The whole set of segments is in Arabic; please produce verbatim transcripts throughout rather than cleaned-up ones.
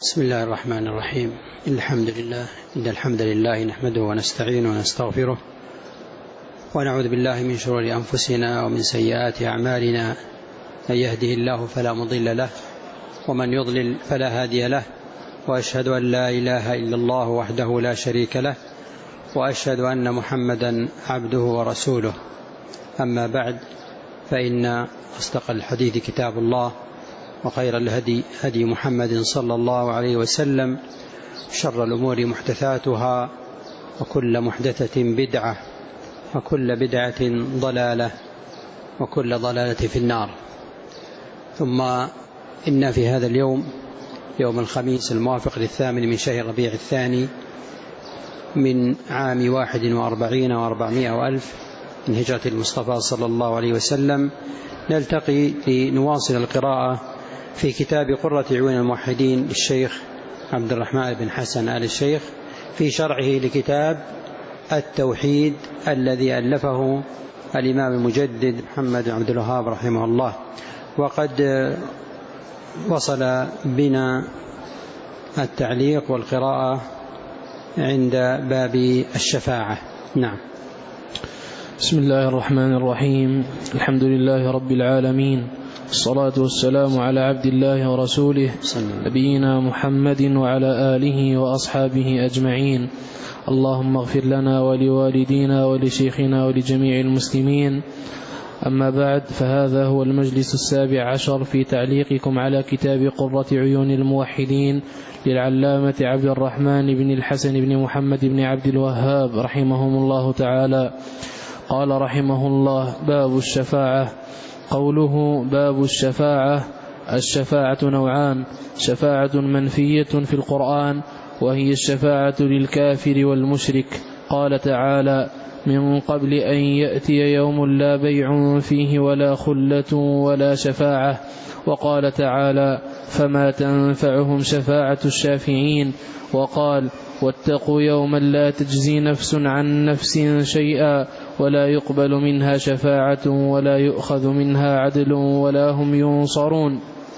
بسم الله الرحمن الرحيم. الحمد لله إن الحمد لله نحمده ونستعينه ونستغفره ونعوذ بالله من شرور أنفسنا ومن سيئات أعمالنا، من يهده الله فلا مضل له ومن يضلل فلا هادي له، وأشهد أن لا إله إلا الله وحده لا شريك له، وأشهد أن محمدا عبده ورسوله. أما بعد، فإن أصدق الحديث كتاب الله، وخير الهدي هدي محمد صلى الله عليه وسلم، شر الأمور محدثاتها، وكل محدثة بدعة، وكل بدعة ضلالة، وكل ضلالة في النار. ثم إن في هذا اليوم، يوم الخميس الموافق للثامن من شهر ربيع الثاني من عام واحد وأربعين وأربعمائة وألف من هجرة المصطفى صلى الله عليه وسلم، نلتقي لنواصل القراءة في كتاب قرة عيون الموحدين للشيخ عبد الرحمن بن حسن آل الشيخ في شرعه لكتاب التوحيد الذي ألفه الإمام المجدد محمد عبد الوهاب رحمه الله. وقد وصل بنا التعليق والقراءة عند باب الشفاعة. نعم. بسم الله الرحمن الرحيم. الحمد لله رب العالمين، الصلاة والسلام على عبد الله ورسوله نبينا محمد وعلى آله وأصحابه أجمعين. اللهم اغفر لنا ولوالدينا ولشيخنا ولجميع المسلمين. أما بعد، فهذا هو المجلس السابع عشر في تعليقكم على كتاب قرة عيون الموحدين للعلامة عبد الرحمن بن الحسن بن محمد بن عبد الوهاب رحمهم الله تعالى. قال رحمه الله: باب الشفاعة. قوله باب الشفاعة: الشفاعة نوعان: شفاعة منفية في القرآن، وهي الشفاعة للكافر والمشرك. قال تعالى: من قبل أن يأتي يوم لا بيع فيه ولا خلة ولا شفاعة. وقال تعالى: فما تنفعهم شفاعة الشافعين. وقال: واتقوا يوما لا تجزي نفس عن نفس شيئا ولا يقبل منها شفاعة ولا يؤخذ منها عدل ولا هم ينصرون.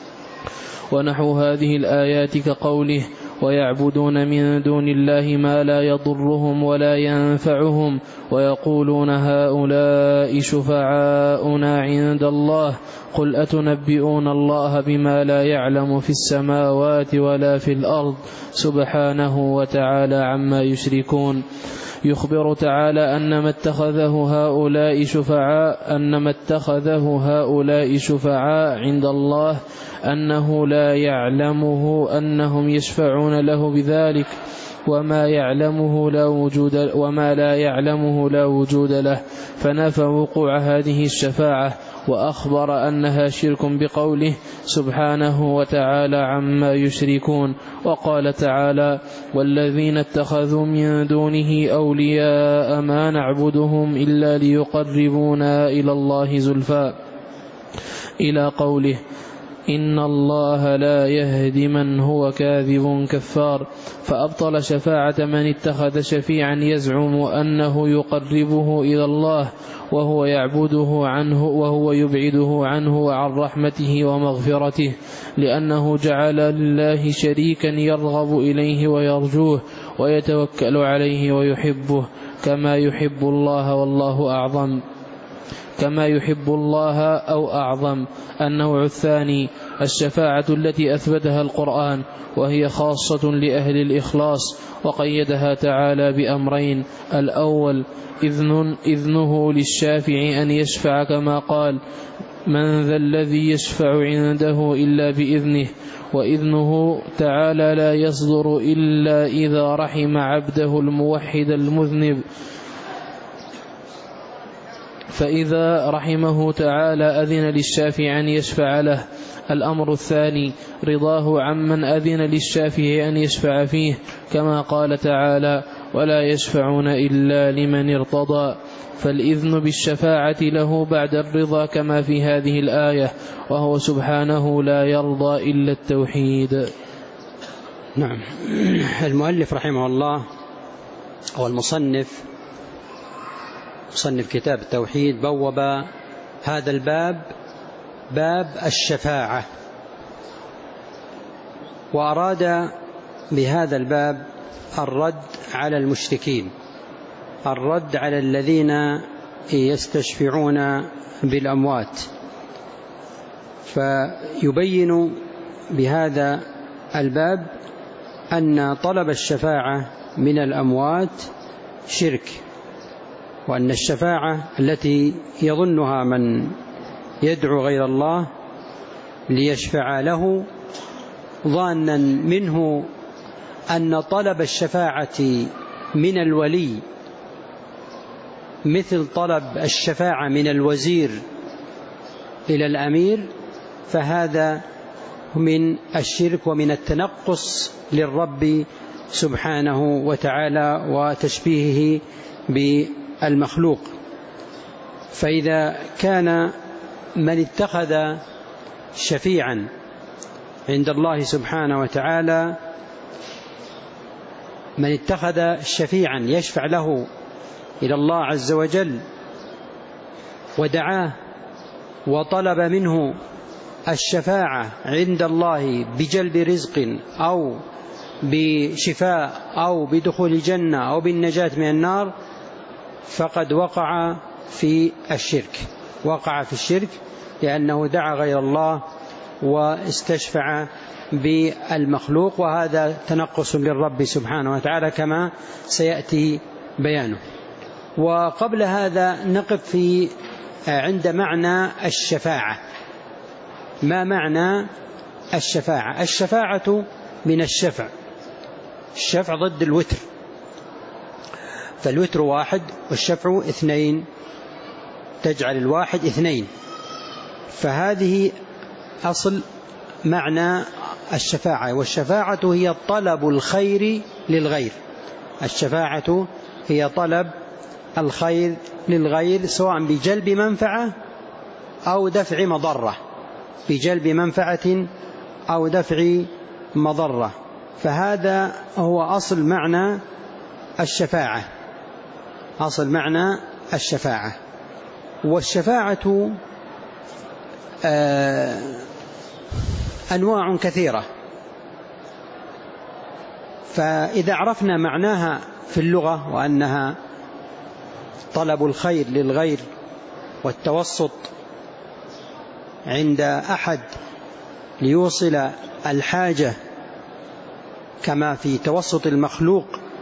ونحو هذه الآيات كقوله: ويعبدون من دون الله ما لا يضرهم ولا ينفعهم ويقولون هؤلاء شفعاؤنا عند الله. قل أتنبئون الله بما لا يعلم في السماوات ولا في الأرض سبحانه وتعالى عما يشركون. يخبر تعالى أن ما اتخذه هؤلاء شفعاء أن ما اتخذه هؤلاء شفعاء عند الله أنه لا يعلمه أنهم يشفعون له بذلك، وما يعلمه لا وجود وما لا يعلمه لا وجود له، فنفى وقوع هذه الشفاعة، وأخبر أنها شرك بقوله سبحانه وتعالى عما يشركون. وقال تعالى: والذين اتخذوا من دونه أولياء ما نعبدهم إلا ليقربونا إلى الله زلفى، إلى قوله: إن الله لا يهدي من هو كاذب كفار. فأبطل شفاعة من اتخذ شفيعا يزعم أنه يقربه إلى الله وهو يعبده عنه وهو يبعده عنه وعن رحمته ومغفرته، لأنه جعل لله شريكا يرغب إليه ويرجوه ويتوكل عليه ويحبه كما يحب الله والله أعظم كما يحب الله أو أعظم. النوع الثاني: الشفاعة التي أثبتها القرآن، وهي خاصة لأهل الإخلاص، وقيدها تعالى بأمرين: الأول إذن إذنه للشافع أن يشفع كما قال: من ذا الذي يشفع عنده إلا بإذنه. وإذنه تعالى لا يصدر إلا إذا رحم عبده الموحد المذنب، فإذا رحمه تعالى أذن للشافع أن يشفع له. الأمر الثاني: رضاه عمن أذن للشافع أن يشفع فيه، كما قال تعالى: ولا يشفعون إلا لمن ارتضى. فالإذن بالشفاعة له بعد الرضا كما في هذه الآية، وهو سبحانه لا يرضى إلا التوحيد. نعم. المؤلف رحمه الله هو المصنف مصنف كتاب التوحيد بوب هذا الباب باب الشفاعة، وأراد بهذا الباب الرد على المشركين، الرد على الذين يستشفعون بالأموات، فيبين بهذا الباب أن طلب الشفاعة من الأموات شرك، وأن الشفاعة التي يظنها من يدعو غير الله ليشفع له ظانا منه أن طلب الشفاعة من الولي مثل طلب الشفاعة من الوزير إلى الأمير، فهذا من الشرك ومن التنقص للرب سبحانه وتعالى وتشبيهه بالمخلوق. فإذا كان من اتخذ شفيعا عند الله سبحانه وتعالى، من اتخذ شفيعا يشفع له إلى الله عز وجل ودعاه وطلب منه الشفاعة عند الله بجلب رزق أو بشفاء أو بدخول الجنة أو بالنجاة من النار، فقد وقع في الشرك، وقع في الشرك لأنه دعا غير الله واستشفع بالمخلوق، وهذا تنقص للرب سبحانه وتعالى كما سيأتي بيانه. وقبل هذا نقف في عند معنى الشفاعة. ما معنى الشفاعة؟ الشفاعة من الشفع، الشفع ضد الوتر، فالوتر واحد والشفع اثنين، تجعل الواحد اثنين، فهذه أصل معنى الشفاعة. والشفاعة هي طلب الخير للغير، الشفاعة هي طلب الخير للغير سواء بجلب منفعة أو دفع مضرة، بجلب منفعة أو دفع مضرة، فهذا هو أصل معنى الشفاعة، أصل معنى الشفاعة. والشفاعة أنواع كثيرة، فإذا عرفنا معناها في اللغة وأنها طلب الخير للغير والتوسط عند أحد ليوصل الحاجة، كما في توسط المخلوق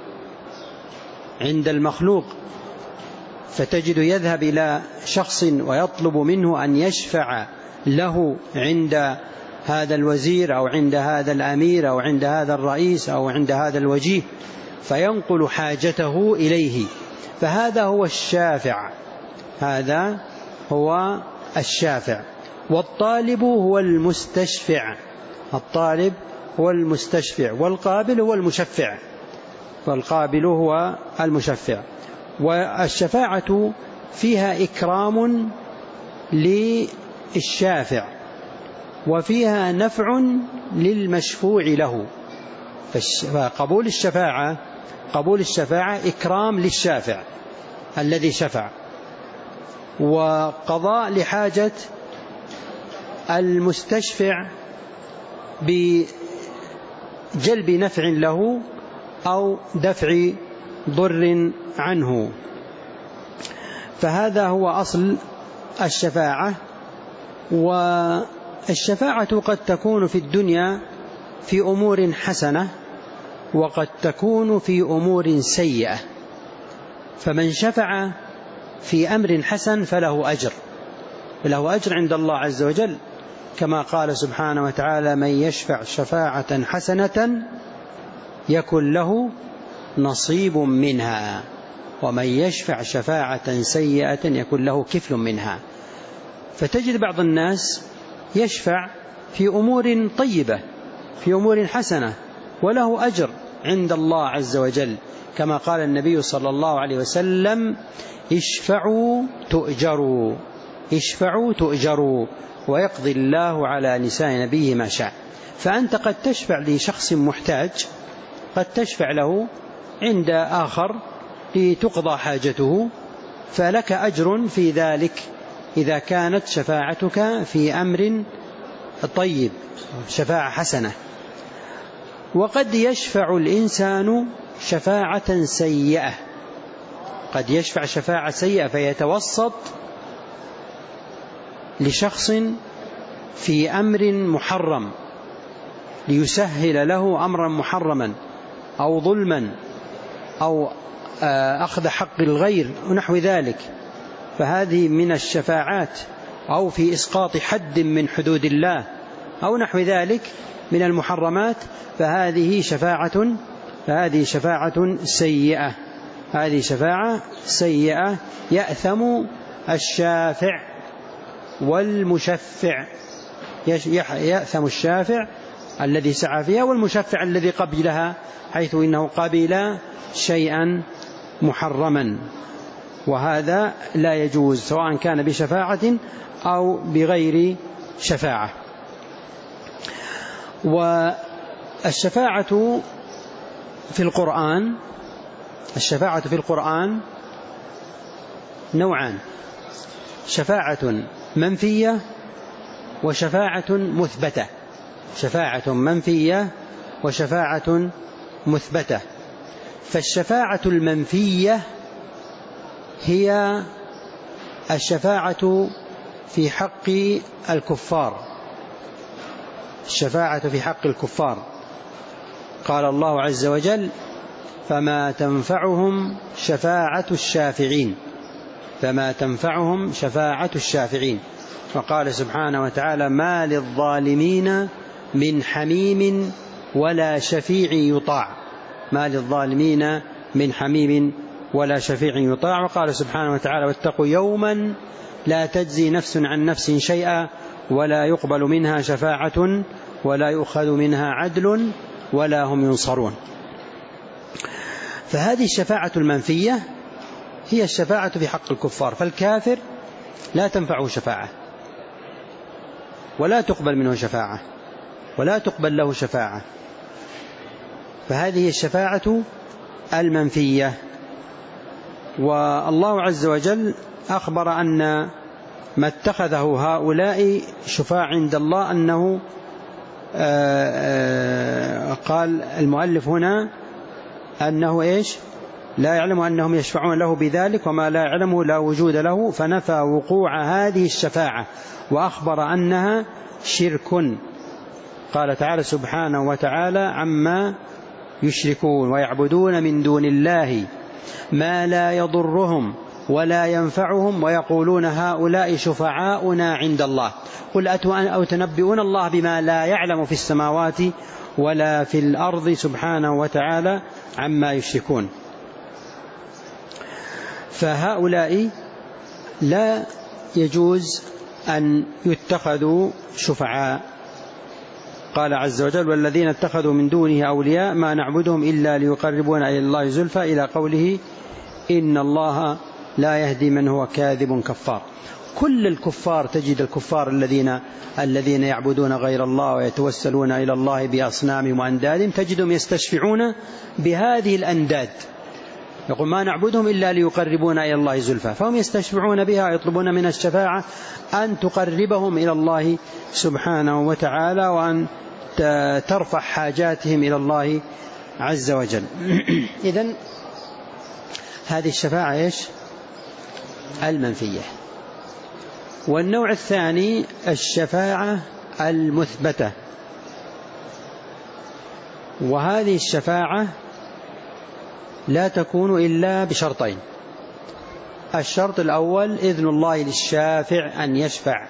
عند المخلوق، فتجد يذهب إلى شخص ويطلب منه أن يشفع له عند هذا الوزير أو عند هذا الأمير أو عند هذا الرئيس أو عند هذا الوجيه، فينقل حاجته إليه، فهذا هو الشافع، هذا هو الشافع. والطالب هو المستشفع، الطالب هو المستشفع، والقابل هو المشفع، والقابل هو المشفع. والشفاعة فيها إكرام للشافع وفيها نفع للمشفوع له، فقبول الشفاعة قبول الشفاعة إكرام للشافع الذي شفع، وقضاء لحاجة المستشفع بجلب نفع له أو دفع ضر عنه، فهذا هو أصل الشفاعة. والشفاعة قد تكون في الدنيا في أمور حسنة وقد تكون في أمور سيئة، فمن شفع في أمر حسن فله أجر، فله أجر عند الله عز وجل، كما قال سبحانه وتعالى: من يشفع شفاعة حسنة يكن له نصيب منها، ومن يشفع شفاعة سيئة يكن له كفل منها. فتجد بعض الناس يشفع في أمور طيبة، في أمور حسنة، وله أجر عند الله عز وجل، كما قال النبي صلى الله عليه وسلم: اشفعوا تؤجروا، اشفعوا تؤجروا، ويقضي الله على لسان نبيه ما شاء. فأنت قد تشفع لشخص محتاج، قد تشفع له عند آخر لتقضى حاجته، فلك أجر في ذلك إذا كانت شفاعتك في أمر طيب، شفاعة حسنة. وقد يشفع الإنسان شفاعة سيئة، قد يشفع شفاعة سيئة فيتوسط لشخص في أمر محرم ليسهل له أمرا محرما أو ظلما أو أخذ حق الغير ونحو ذلك، فهذه من الشفاعات، أو في إسقاط حد من حدود الله أو نحو ذلك من المحرمات، فهذه شفاعة فهذه شفاعة سيئة هذه شفاعة سيئة يأثم الشافع والمشفع، يأثم الشافع الذي سعى فيها والمشفع الذي قبلها، حيث إنه قبل شيئا محرما، وهذا لا يجوز سواء كان بشفاعة أو بغير شفاعة. والشفاعة في القرآن الشفاعة في القرآن نوعان: شفاعة منفية وشفاعة مثبتة شفاعة منفية وشفاعة مثبتة. فالشفاعة المنفية هي الشفاعة في حق الكفار الشفاعة في حق الكفار قال الله عز وجل: فما تنفعهم شفاعة الشافعين فما تنفعهم شفاعة الشافعين وقال سبحانه وتعالى: ما للظالمين من حميم ولا شفيع يطاع ما للظالمين من حميم ولا شفيع يطاع. وقال سبحانه وتعالى: واتقوا يوما لا تجزي نفس عن نفس شيئا ولا يقبل منها شفاعة ولا يؤخذ منها عدل ولا هم ينصرون. فهذه الشفاعة المنفية هي الشفاعة في حق الكفار، فالكافر لا تنفعه شفاعة ولا تقبل منه شفاعة ولا تقبل له شفاعة، فهذه الشفاعة المنفية. والله عز وجل أخبر أن ما اتخذه هؤلاء شفاع عند الله أنه آآ آآ قال المؤلف هنا أنه إيش لا يعلم أنهم يشفعون له بذلك، وما لا يعلمه لا وجود له، فنفى وقوع هذه الشفاعة وأخبر أنها شرك. قال تعالى سبحانه وتعالى: عما يشركون ويعبدون من دون الله ما لا يضرهم ولا ينفعهم ويقولون هؤلاء شفعاؤنا عند الله قل أتنبئون الله بما لا يعلم في السماوات ولا في الأرض سبحانه وتعالى عما يشركون. فهؤلاء لا يجوز أن يتخذوا شفعاء. قال عز وجل: والذين اتخذوا من دونه أولياء ما نعبدهم إلا ليقربونا إلى الله زلفى، إلى قوله: إن الله لا يهدي من هو كاذب كفار. كل الكفار تجد الكفار الذين الذين يعبدون غير الله ويتوسلون إلى الله بأصنامهم وأندادهم تجدهم يستشفعون بهذه الأنداد، يقول: ما نعبدهم إلا ليقربونا إلى الله زلفى، فهم يستشفعون بها ويطلبون من الشفاعة أن تقربهم إلى الله سبحانه وتعالى وأن ترفع حاجاتهم إلى الله عز وجل. إذن هذه الشفاعة إيش؟ المنفية. والنوع الثاني الشفاعة المثبتة، وهذه الشفاعة لا تكون إلا بشرطين: الشرط الأول إذن الله للشافع أن يشفع،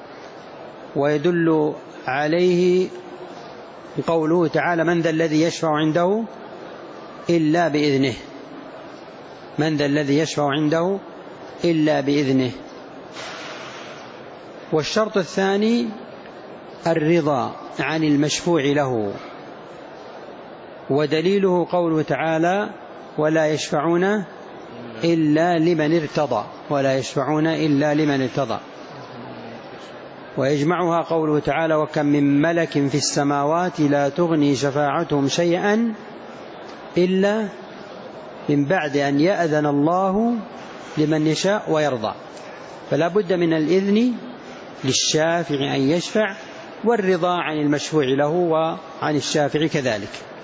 ويدل عليه قوله تعالى: من ذا الذي يشفع عنده إلا بإذنه من ذا الذي يشفع عنده إلا بإذنه. والشرط الثاني الرضا عن المشفوع له، ودليله قوله تعالى: ولا يشفعون إلا لمن ارتضى ولا يشفعون إلا لمن ارتضى. ويجمعها قوله تعالى: وكم من ملك في السماوات لا تغني شفاعتهم شيئا إلا من بعد أن يأذن الله لمن يشاء ويرضى. فلا بد من الإذن للشافع أن يشفع، والرضا عن المشفوع له وعن الشافع كذلك.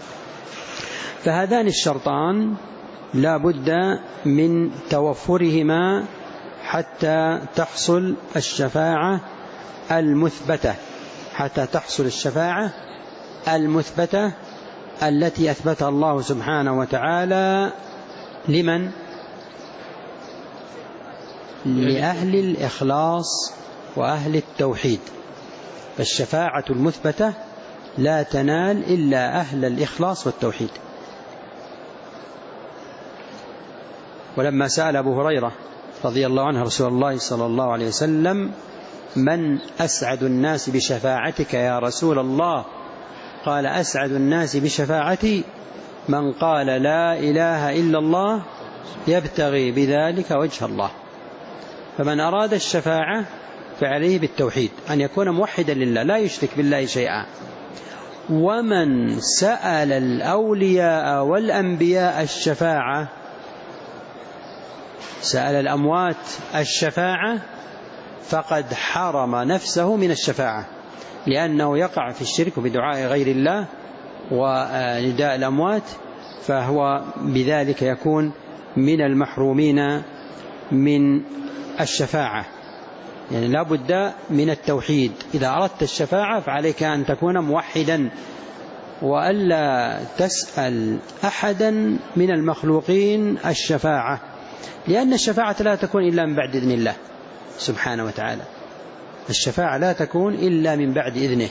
فهذان الشرطان لا بد من توفرهما حتى تحصل الشفاعة المثبتة حتى تحصل الشفاعة المثبتة التي أثبتها الله سبحانه وتعالى لمن؟ لأهل الإخلاص وأهل التوحيد. فالشفاعة المثبتة لا تنال إلا أهل الإخلاص والتوحيد. ولما سأل أبو هريرة رضي الله عنه رسول الله صلى الله عليه وسلم: من أسعد الناس بشفاعتك يا رسول الله؟ قال: أسعد الناس بشفاعتي من قال لا إله إلا الله يبتغي بذلك وجه الله. فمن أراد الشفاعة فعليه بالتوحيد، أن يكون موحدا لله لا يشرك بالله شيئا. ومن سأل الأولياء والأنبياء الشفاعة، سأل الأموات الشفاعة، فقد حرم نفسه من الشفاعة، لأنه يقع في الشرك بدعاء غير الله ونداء الأموات، فهو بذلك يكون من المحرومين من الشفاعة. يعني لا بد من التوحيد. إذا أردت الشفاعة فعليك أن تكون موحدا، وألا تسأل أحدا من المخلوقين الشفاعة، لأن الشفاعة لا تكون إلا من بعد إذن الله سبحانه وتعالى. الشفاعة لا تكون إلا من بعد إذنه،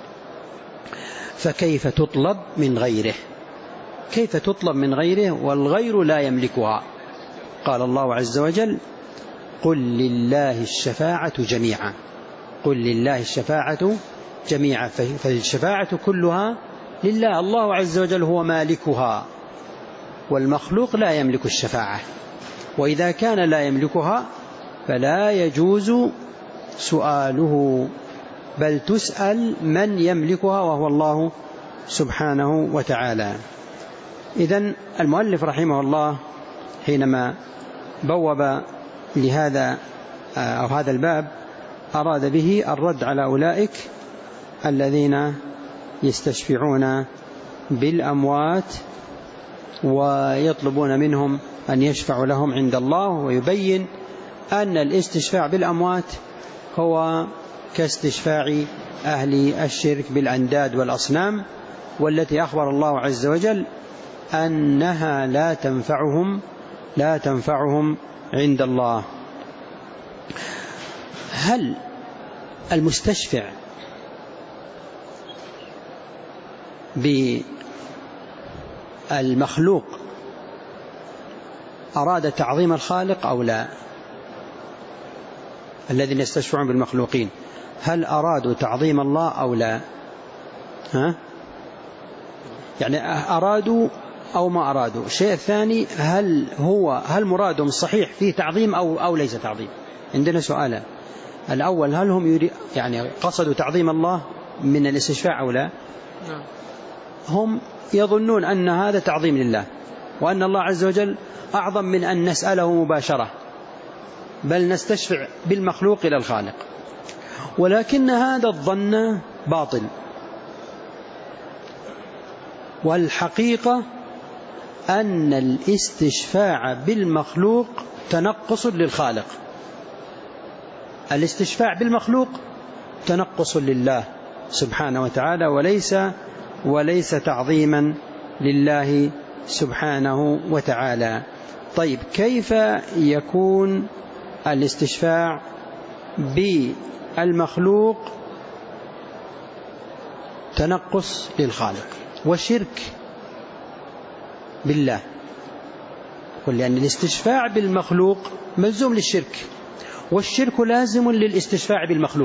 فكيف تطلب من غيره؟ كيف تطلب من غيره والغير لا يملكها؟ قال الله عز وجل: قل لله الشفاعة جميعا. قل لله الشفاعة جميعا. فالشفاعة كلها لله، الله عز وجل هو مالكها، والمخلوق لا يملك الشفاعة. وإذا كان لا يملكها فلا يجوز سؤاله، بل تسأل من يملكها وهو الله سبحانه وتعالى. إذن المؤلف رحمه الله حينما بوب لهذا أو هذا الباب أراد به الرد على أولئك الذين يستشفعون بالأموات ويطلبون منهم أن يشفعوا لهم عند الله، ويبين أن الاستشفاع بالأموات هو كاستشفاع أهل الشرك بالأنداد والأصنام، والتي أخبر الله عز وجل أنها لا تنفعهم لا تنفعهم عند الله. هل المستشفع بالمخلوق أراد تعظيم الخالق أو لا؟ الذين يستشفعون بالمخلوقين هل أرادوا تعظيم الله أو لا؟ ها؟ يعني أرادوا أو ما أرادوا؟ الشيء الثاني، هل هو هل مرادهم صحيح فيه تعظيم أو أو ليس تعظيم؟ عندنا سؤالان. الأول، هل هم يريد يعني قصدوا تعظيم الله من الاستشفاع أو لا؟ هم يظنون أن هذا تعظيم لله، وأن الله عز وجل أعظم من أن نسأله مباشرة، بل نستشفع بالمخلوق إلى الخالق. ولكن هذا الظن باطل، والحقيقة أن الاستشفاع بالمخلوق تنقص للخالق. الاستشفاع بالمخلوق تنقص لله سبحانه وتعالى، وليس وليس تعظيما لله سبحانه وتعالى. طيب، كيف يكون الاستشفاع بالمخلوق تنقص للخالق وشرك بالله؟ قل لأن الاستشفاع بالمخلوق ملزوم للشرك، والشرك لازم للاستشفاع بالمخلوق.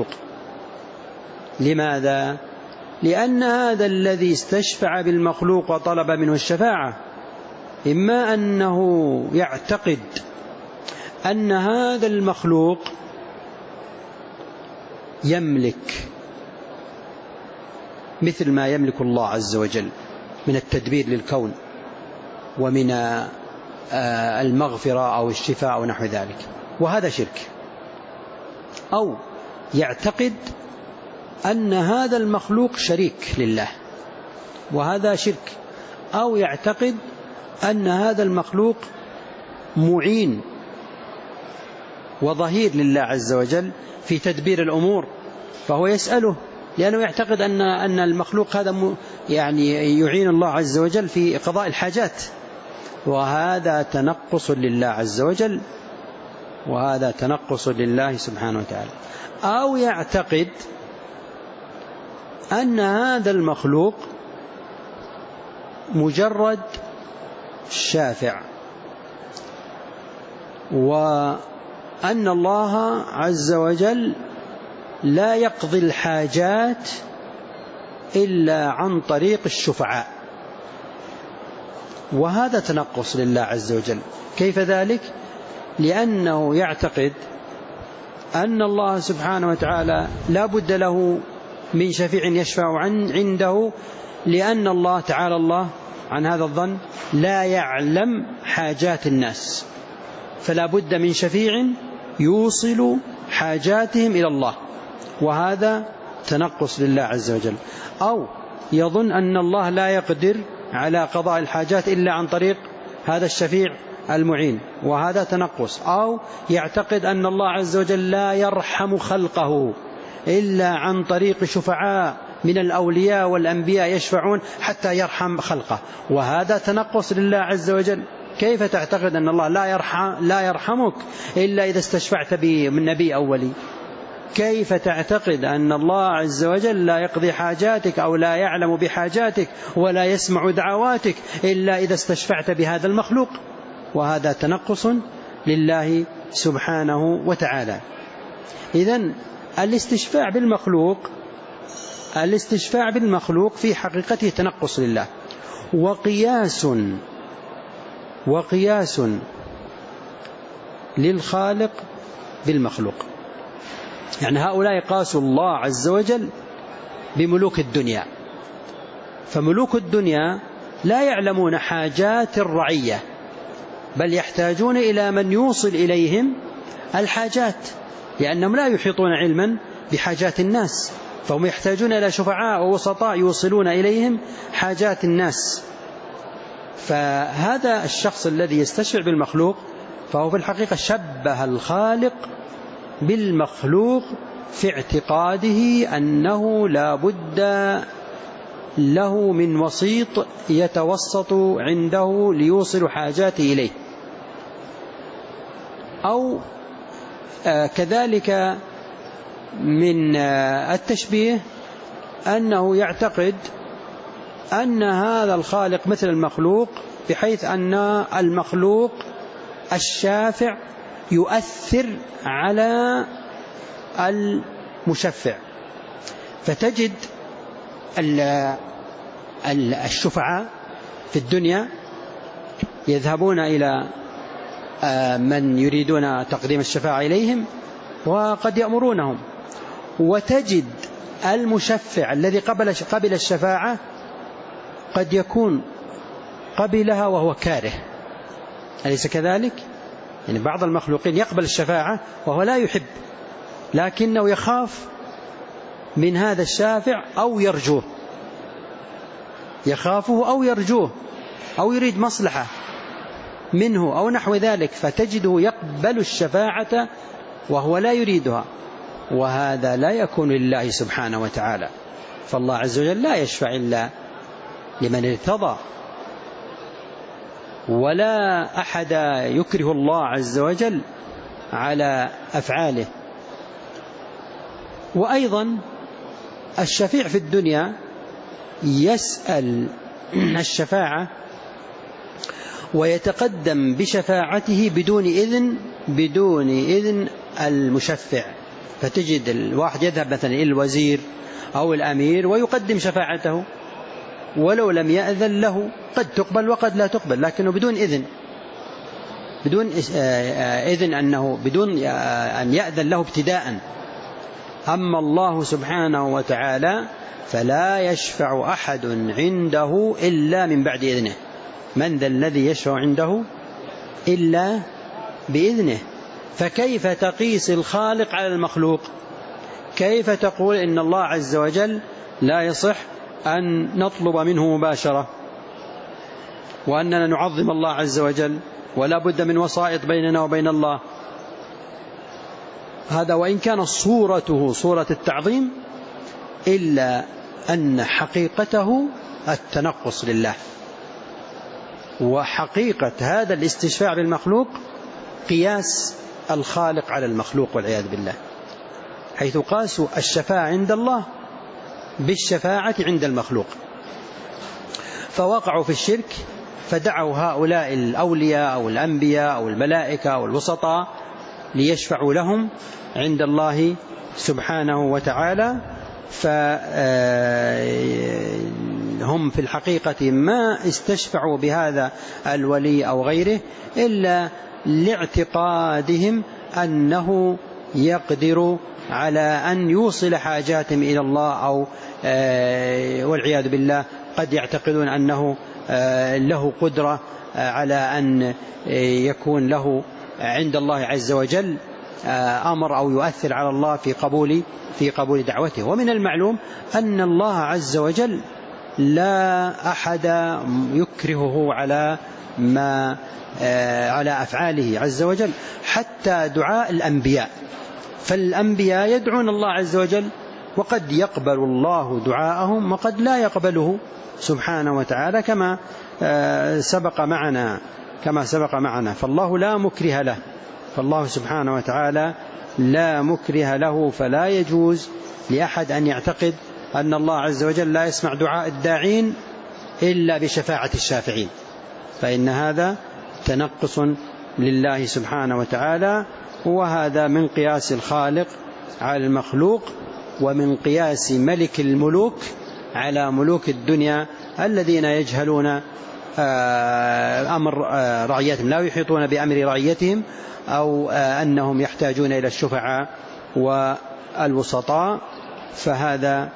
لماذا؟ لأن هذا الذي استشفع بالمخلوق وطلب منه الشفاعة إما أنه يعتقد أن هذا المخلوق يملك مثل ما يملك الله عز وجل من التدبير للكون ومن المغفرة أو الشفاء ونحو ذلك، وهذا شرك. أو يعتقد أن هذا المخلوق شريك لله، وهذا شرك، أو يعتقد أن هذا المخلوق معين وظهير لله عز وجل في تدبير الأمور، فهو يسأله لأنه يعتقد أن أن المخلوق هذا يعني يعين الله عز وجل في قضاء الحاجات، وهذا تنقص لله عز وجل، وهذا تنقص لله سبحانه وتعالى. أو يعتقد أن هذا المخلوق مجرد شافع، وأن الله عز وجل لا يقضي الحاجات إلا عن طريق الشفعاء، وهذا تنقص لله عز وجل. كيف ذلك؟ لأنه يعتقد أن الله سبحانه وتعالى لا بد له من شفيع يشفع عن عنده، لأن الله تعالى الله عن هذا الظن لا يعلم حاجات الناس، فلا بد من شفيع يوصل حاجاتهم إلى الله، وهذا تنقص لله عز وجل. أو يظن أن الله لا يقدر على قضاء الحاجات إلا عن طريق هذا الشفيع المعين، وهذا تنقص. أو يعتقد أن الله عز وجل لا يرحم خلقه إلا عن طريق شفعاء من الأولياء والأنبياء يشفعون حتى يرحم خلقه، وهذا تنقص لله عز وجل. كيف تعتقد أن الله لا يرحم لا يرحمك إلا إذا استشفعت من نبي أولي؟ كيف تعتقد أن الله عز وجل لا يقضي حاجاتك أو لا يعلم بحاجاتك ولا يسمع دعواتك إلا إذا استشفعت بهذا المخلوق؟ وهذا تنقص لله سبحانه وتعالى. إذن الاستشفاع بالمخلوق الاستشفاع بالمخلوق في حقيقته تنقص لله، وقياس وقياس للخالق بالمخلوق. يعني هؤلاء قاسوا الله عز وجل بملوك الدنيا، فملوك الدنيا لا يعلمون حاجات الرعية، بل يحتاجون إلى من يوصل إليهم الحاجات، لأنهم لا يحيطون علما بحاجات الناس، فهم يحتاجون إلى شفعاء ووسطاء يوصلون إليهم حاجات الناس. فهذا الشخص الذي يستشفع بالمخلوق فهو في الحقيقة شبه الخالق بالمخلوق في اعتقاده أنه لا بد له من وسيط يتوسط عنده ليوصل حاجاته إليه. أو كذلك من التشبيه أنه يعتقد أن هذا الخالق مثل المخلوق، بحيث أن المخلوق الشافع يؤثر على المشفع، فتجد الشفعاء في الدنيا يذهبون إلى من يريدون تقديم الشفاعة إليهم وقد يأمرونهم، وتجد المشفع الذي قبل قبل الشفاعة قد يكون قبلها وهو كاره، أليس كذلك؟ يعني بعض المخلوقين يقبل الشفاعة وهو لا يحب، لكنه يخاف من هذا الشافع أو يرجوه، يخافه أو يرجوه أو يريد مصلحة منه أو نحو ذلك، فتجده يقبل الشفاعة وهو لا يريدها، وهذا لا يكون لله سبحانه وتعالى. فالله عز وجل لا يشفع إلا لمن ارتضى، ولا أحد يكره الله عز وجل على أفعاله. وأيضا الشفيع في الدنيا يسأل الشفاعة ويتقدم بشفاعته بدون إذن بدون إذن المشفع، فتجد الواحد يذهب مثلا إلى الوزير أو الأمير ويقدم شفاعته ولو لم يأذن له، قد تقبل وقد لا تقبل، لكنه بدون إذن بدون إذن أنه بدون أن يأذن له ابتداء. أما الله سبحانه وتعالى فلا يشفع أحد عنده إلا من بعد إذنه. من ذا الذي يشفع عنده إلا بإذنه؟ فكيف تقيس الخالق على المخلوق؟ كيف تقول إن الله عز وجل لا يصح أن نطلب منه مباشرة، وأننا نعظم الله عز وجل ولا بد من وسائط بيننا وبين الله؟ هذا وإن كان صورته صورة التعظيم إلا أن حقيقته التنقص لله، وحقيقة هذا الاستشفاع بالمخلوق قياس الخالق على المخلوق والعياذ بالله، حيث قاسوا الشفاعة عند الله بالشفاعة عند المخلوق، فوقعوا في الشرك، فدعوا هؤلاء الأولياء أو الأنبياء أو الملائكة أو الوسطاء ليشفعوا لهم عند الله سبحانه وتعالى. فهم في الحقيقة ما استشفعوا بهذا الولي أو غيره إلا لاعتقادهم أنه يقدر على أن يوصل حاجاتهم إلى الله، أو والعياذ بالله قد يعتقدون أنه له قدرة على أن يكون له عند الله عز وجل أمر أو يؤثر على الله في قبول في قبول دعوته. ومن المعلوم أن الله عز وجل لا أحد يكرهه على ما على أفعاله عز وجل، حتى دعاء الأنبياء، فالأنبياء يدعون الله عز وجل وقد يقبل الله دعاءهم وقد لا يقبله سبحانه وتعالى، كما سبق معنا كما سبق معنا فالله لا مكره له، فالله سبحانه وتعالى لا مكره له، فلا يجوز لأحد أن يعتقد أن الله عز وجل لا يسمع دعاء الداعين إلا بشفاعة الشافعين، فإن هذا تنقص لله سبحانه وتعالى، وهذا من قياس الخالق على المخلوق، ومن قياس ملك الملوك على ملوك الدنيا الذين يجهلون أمر رعيتهم، لا يحيطون بأمر رعيتهم، أو أنهم يحتاجون إلى الشفعاء والوسطاء. فهذا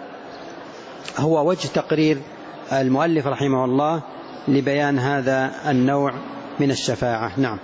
هو وجه تقرير المؤلف رحمه الله لبيان هذا النوع من الشفاعة. نعم.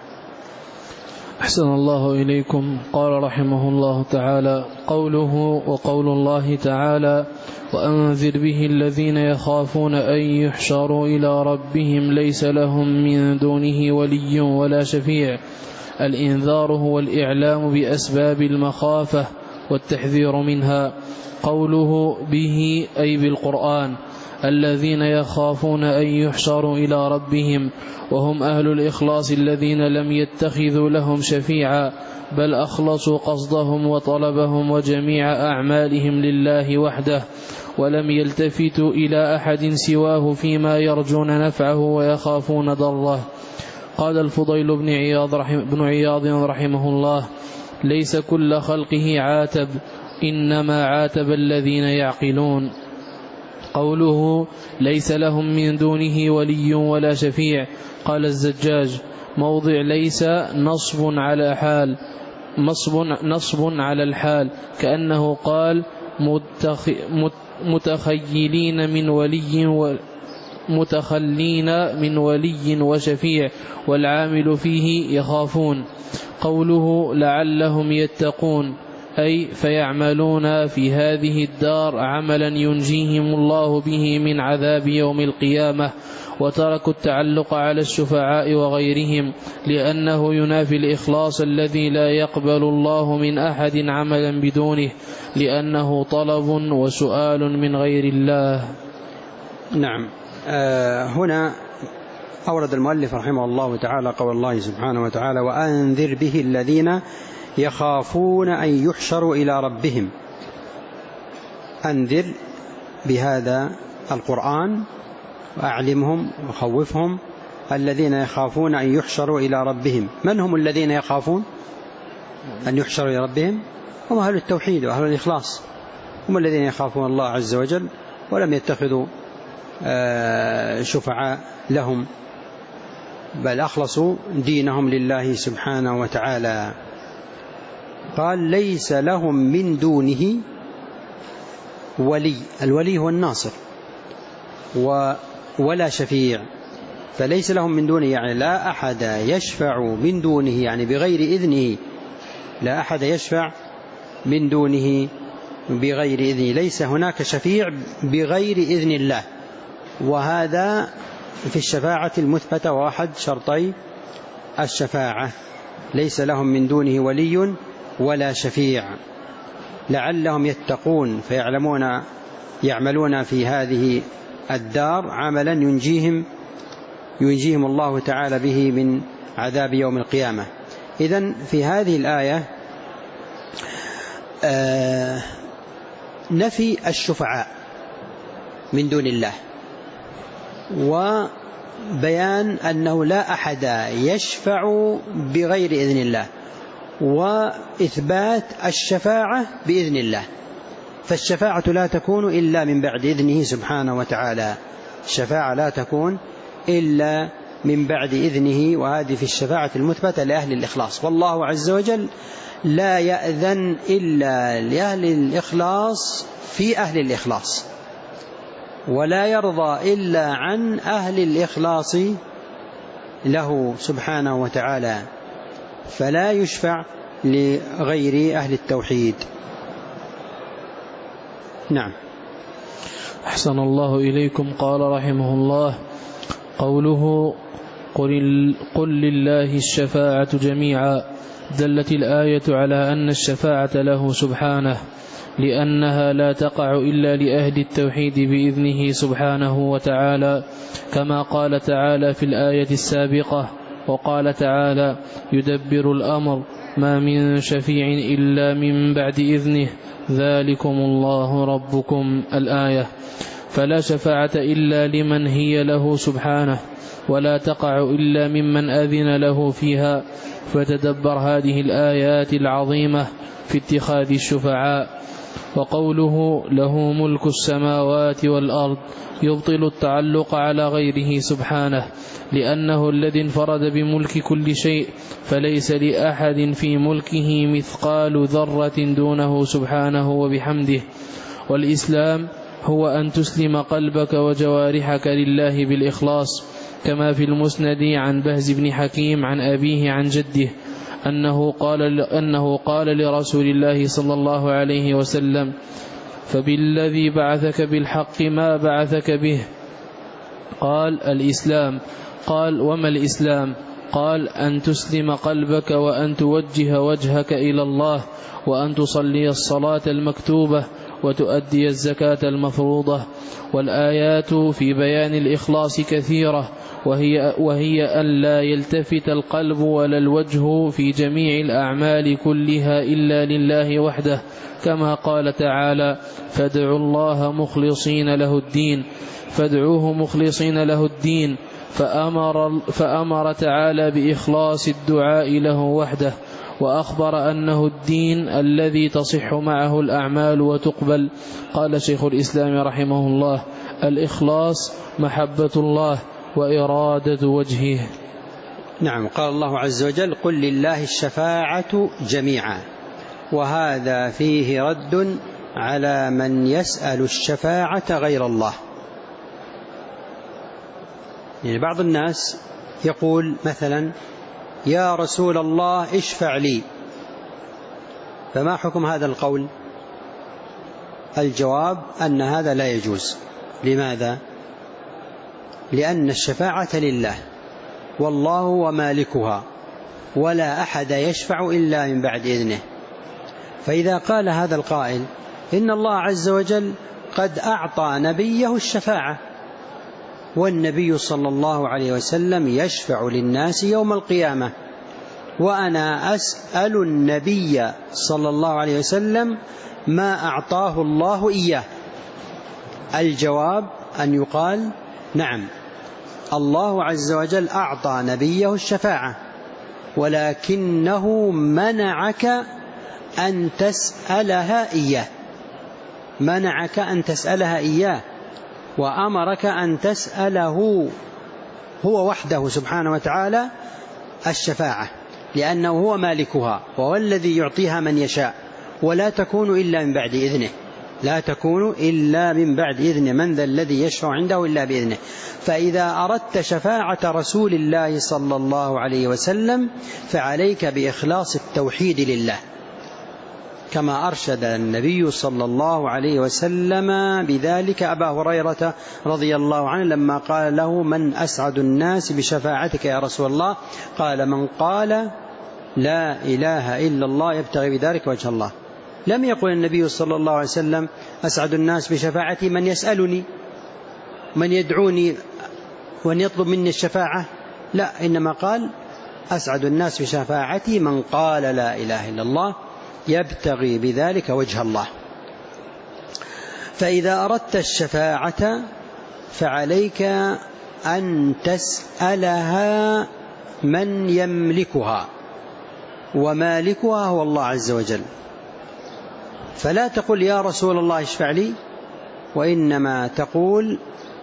أحسن الله إليكم. قال رحمه الله تعالى: قوله وقول الله تعالى: وأنذر به الذين يخافون أن يحشروا إلى ربهم ليس لهم من دونه ولي ولا شفيع. الإنذار هو الإعلام بأسباب المخافة والتحذير منها. قوله به أي بالقرآن: الذين يخافون أن يحشروا إلى ربهم، وهم أهل الإخلاص الذين لم يتخذوا لهم شفيعا، بل أخلصوا قصدهم وطلبهم وجميع أعمالهم لله وحده، ولم يلتفتوا إلى أحد سواه فيما يرجون نفعه ويخافون ضره. قال الفضيل بن عياض, رحم بن عياض رحمه الله: ليس كل خلقه عاتب، إنما عاتب الذين يعقلون. قوله ليس لهم من دونه ولي ولا شفيع، قال الزجاج: موضع ليس نصب على حال نصب, نصب على الحال، كأنه قال متخ متخيلين من ولي و متخلين من ولي وشفيع، والعامل فيه يخافون. قوله لعلهم يتقون، أي فيعملون في هذه الدار عملا ينجيهم الله به من عذاب يوم القيامة، وتركوا التعلق على الشفعاء وغيرهم، لأنه ينافي الإخلاص الذي لا يقبل الله من أحد عملا بدونه، لأنه طلب وسؤال من غير الله. نعم. آه هنا أورد المؤلف رحمه الله تعالى قول الله سبحانه وتعالى: وأنذر به الذين يخافون أن يحشروا إلى ربهم. أنذر بهذا القرآن وأعلمهم وخوفهم الذين يخافون أن يحشروا إلى ربهم. من هم الذين يخافون أن يحشروا إلى ربهم؟ هم أهل التوحيد وأهل الإخلاص، هم الذين يخافون الله عز وجل ولم يتخذوا شفعاء لهم، بل أخلصوا دينهم لله سبحانه وتعالى. قال: ليس لهم من دونه ولي، الولي هو الناصر، ولا شفيع. فليس لهم من دونه يعني لا أحد يشفع من دونه، يعني بغير إذنه، لا أحد يشفع من دونه بغير إذنه، ليس هناك شفيع بغير إذن الله، وهذا في الشفاعة المثبتة واحد شرطي الشفاعة، ليس لهم من دونه ولي ولا شفيع، لعلهم يتقون فيعلمون يعملون في هذه الدار عملا ينجيهم ينجيهم الله تعالى به من عذاب يوم القيامة. إذن في هذه الآية آه نفي الشفعاء من دون الله، وبيان أنه لا أحد يشفع بغير إذن الله، وإثبات الشفاعة بإذن الله، فالشفاعة لا تكون إلا من بعد إذنه سبحانه وتعالى، الشفاعة لا تكون إلا من بعد إذنه، وهذه في الشفاعة المثبتة لأهل الإخلاص، والله عز وجل لا يأذن إلا لأهل الإخلاص في أهل الإخلاص، ولا يرضى إلا عن أهل الإخلاص له سبحانه وتعالى، فلا يشفع لغير أهل التوحيد. نعم. أحسن الله إليكم. قال رحمه الله: قوله قل, قل لله الشفاعة جميعا، دلت الآية على أن الشفاعة له سبحانه، لأنها لا تقع إلا لأهل التوحيد بإذنه سبحانه وتعالى، كما قال تعالى في الآية السابقة: وقال تعالى: يدبر الأمر ما من شفيع إلا من بعد إذنه ذلكم الله ربكم. الآية. فلا شفاعة إلا لمن هي له سبحانه، ولا تقع إلا ممن أذن له فيها. فتدبر هذه الآيات العظيمة في اتخاذ الشفعاء. وقوله له ملك السماوات والأرض يبطل التعلق على غيره سبحانه، لأنه الذي انفرد بملك كل شيء، فليس لأحد في ملكه مثقال ذرة دونه سبحانه وبحمده. والإسلام هو أن تسلم قلبك وجوارحك لله بالإخلاص، كما في المسند عن بهز بن حكيم عن أبيه عن جده أنه قال, أنه قال لرسول الله صلى الله عليه وسلم: فبالذي بعثك بالحق ما بعثك به؟ قال: الإسلام. قال: وما الإسلام؟ قال: أن تسلم قلبك، وأن توجه وجهك إلى الله، وأن تصلي الصلاة المكتوبة، وتؤدي الزكاة المفروضة. والآيات في بيان الإخلاص كثيرة، وهي, وهي أن لا يلتفت القلب ولا الوجه في جميع الأعمال كلها إلا لله وحده، كما قال تعالى: فادعوا الله مخلصين له الدين فادعوه مخلصين له الدين فأمر, فأمر تعالى بإخلاص الدعاء له وحده، وأخبر أنه الدين الذي تصح معه الأعمال وتقبل. قال شيخ الإسلام رحمه الله: الإخلاص محبة الله وإرادة وجهه. نعم. قال الله عز وجل: قل لله الشفاعة جميعا، وهذا فيه رد على من يسأل الشفاعة غير الله. يعني بعض الناس يقول مثلا: يا رسول الله اشفع لي، فما حكم هذا القول؟ الجواب أن هذا لا يجوز. لماذا؟ لأن الشفاعة لله، والله هو مالكها، ولا أحد يشفع إلا من بعد إذنه. فإذا قال هذا القائل إن الله عز وجل قد أعطى نبيه الشفاعة، والنبي صلى الله عليه وسلم يشفع للناس يوم القيامة، وأنا أسأل النبي صلى الله عليه وسلم ما أعطاه الله إياه. الجواب أن يقال: نعم، الله عز وجل أعطى نبيه الشفاعة، ولكنه منعك أن تسألها إياه، منعك أن تسألها إياه، وأمرك أن تسأله هو وحده سبحانه وتعالى الشفاعة، لأنه هو مالكها، وهو الذي يعطيها من يشاء، ولا تكون إلا من بعد إذنه، لا تكون إلا من بعد إذنه. من ذا الذي يشفع عنده إلا بإذنه؟ فإذا أردت شفاعة رسول الله صلى الله عليه وسلم فعليك بإخلاص التوحيد لله، كما أرشد النبي صلى الله عليه وسلم بذلك أبا هريرة رضي الله عنه لما قال له: من أسعد الناس بشفاعتك يا رسول الله؟ قال: من قال لا إله إلا الله يبتغي بذلك وجه الله. لم يقل النبي صلى الله عليه وسلم: أسعد الناس بشفاعتي من يسألني، من يدعوني وأن يطلب مني الشفاعة، لا، إنما قال: أسعد الناس بشفاعتي من قال لا إله إلا الله يبتغي بذلك وجه الله. فإذا أردت الشفاعة فعليك أن تسألها من يملكها، ومالكها هو الله عز وجل. فلا تقل يا رسول الله اشفع لي، وإنما تقول: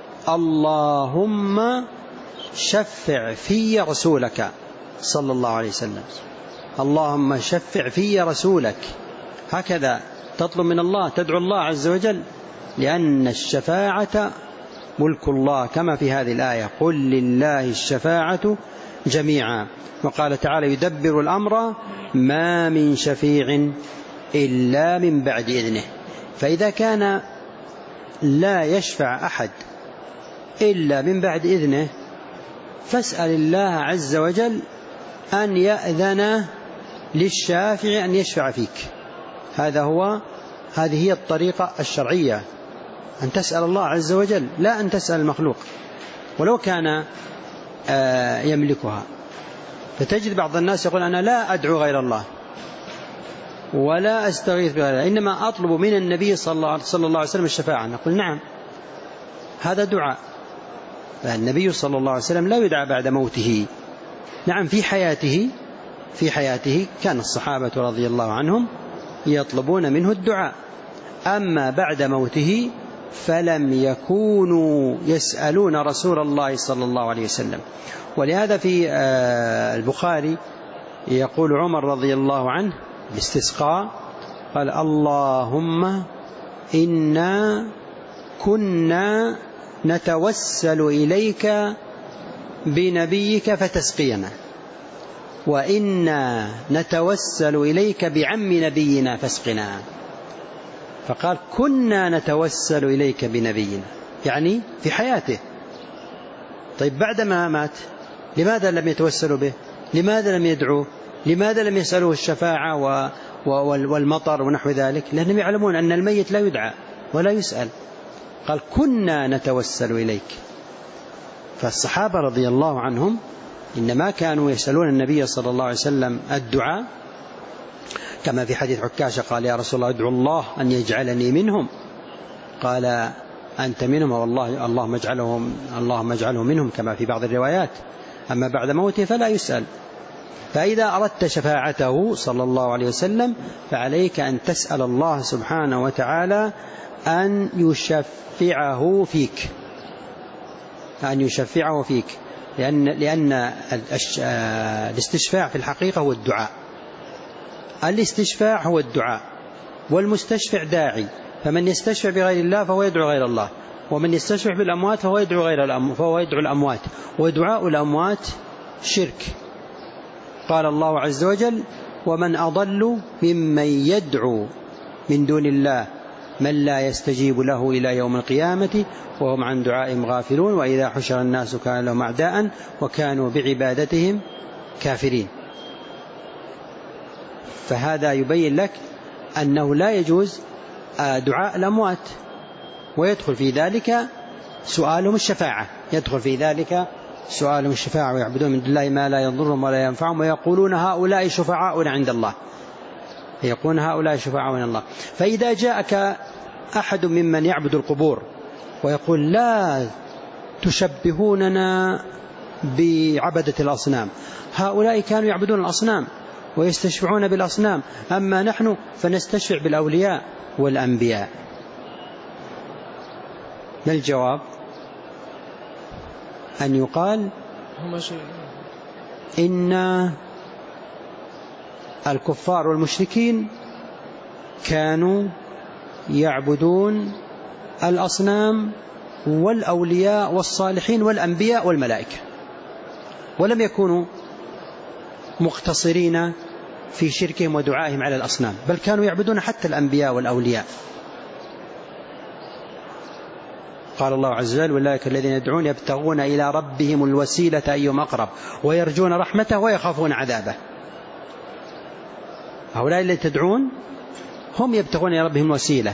اللهم شفع في رسولك صلى الله عليه وسلم، اللهم شفع في رسولك. هكذا تطلب من الله، تدعو الله عز وجل، لأن الشفاعة ملك الله، كما في هذه الآية: قل لله الشفاعة جميعا. وقال تعالى: يدبر الأمر ما من شفيع إلا من بعد إذنه. فإذا كان لا يشفع أحد إلا من بعد إذنه، فاسأل الله عز وجل أن يأذن للشافع أن يشفع فيك. هذا هو هذه هي الطريقة الشرعية، أن تسأل الله عز وجل، لا أن تسأل المخلوق ولو كان يملكها. فتجد بعض الناس يقول: أنا لا أدعو غير الله ولا أستغيث بغير الله، إنما أطلب من النبي صلى الله عليه وسلم الشفاعة. نقول: نعم، هذا دعاء. فالنبي صلى الله عليه وسلم لا يدعى بعد موته. نعم، في حياته في حياته كان الصحابة رضي الله عنهم يطلبون منه الدعاء، أما بعد موته فلم يكونوا يسألون رسول الله صلى الله عليه وسلم. ولهذا في البخاري يقول عمر رضي الله عنه باستسقاء، قال: اللهم إنا كنا نتوسل إليك بنبيك فتسقينا، وإنا نتوسل إليك بعم نبينا فاسقنا. فقال: كنا نتوسل إليك بنبينا، يعني في حياته. طيب بعدما مات لماذا لم يتوسلوا به؟ لماذا لم يدعوه؟ لماذا لم يسألوه الشفاعة والمطر ونحو ذلك؟ لأنهم يعلمون أن الميت لا يدعى ولا يسأل. قال: كنا نتوسل إليك. فالصحابة رضي الله عنهم إنما كانوا يسألون النبي صلى الله عليه وسلم الدعاء، كما في حديث عكاشة قال: يا رسول الله ادعو الله أن يجعلني منهم. قال: أنت منهم، والله اللهم اجعلهم اللهم اجعله منهم، كما في بعض الروايات. أما بعد موته فلا يسأل. فإذا أردت شفاعته صلى الله عليه وسلم فعليك أن تسأل الله سبحانه وتعالى أن يشفعه فيك، أن يشفعه فيك لأن, لأن الاستشفاع في الحقيقة هو الدعاء. الاستشفاع هو الدعاء، والمستشفع داعي. فمن يستشفع بغير الله فهو يدعو غير الله، ومن يستشفع بالأموات فهو يدعو غير الأموات فهو يدعو الأموات، ودعاء الأموات شرك. قال الله عز وجل: ومن أضل ممن يدعو من دون الله من لا يستجيب له إلى يوم القيامة وهم عن دعائهم غافلون وإذا حشر الناس كانوا لهم أعداء وكانوا بعبادتهم كافرين. فهذا يبين لك أنه لا يجوز دعاء الأموات، ويدخل في ذلك سؤالهم الشفاعة، يدخل في ذلك سؤالهم الشفاعة، ويعبدون من دون الله ما لا يضرهم ولا ينفعهم ويقولون هؤلاء شفعاؤنا عند الله، يقولون هؤلاء شفعاؤنا عند الله. فإذا جاءك أحد ممن يعبد القبور ويقول: لا تشبهوننا بعبدة الأصنام، هؤلاء كانوا يعبدون الأصنام ويستشفعون بالأصنام، أما نحن فنستشفع بالأولياء والأنبياء. ما الجواب؟ أن يقال إن الكفار والمشركين كانوا يعبدون الأصنام والأولياء والصالحين والأنبياء والملائكة، ولم يكونوا مقتصرين في شركهم ودعائهم على الأصنام، بل كانوا يعبدون حتى الأنبياء والأولياء. قال الله عز وجل: أولئك الذين يدعون يبتغون إلى ربهم الوسيلة أيهم أقرب ويرجون رحمته ويخافون عذابه. هؤلاء الذين تدعون هم يبتغون إلى ربهم الوسيلة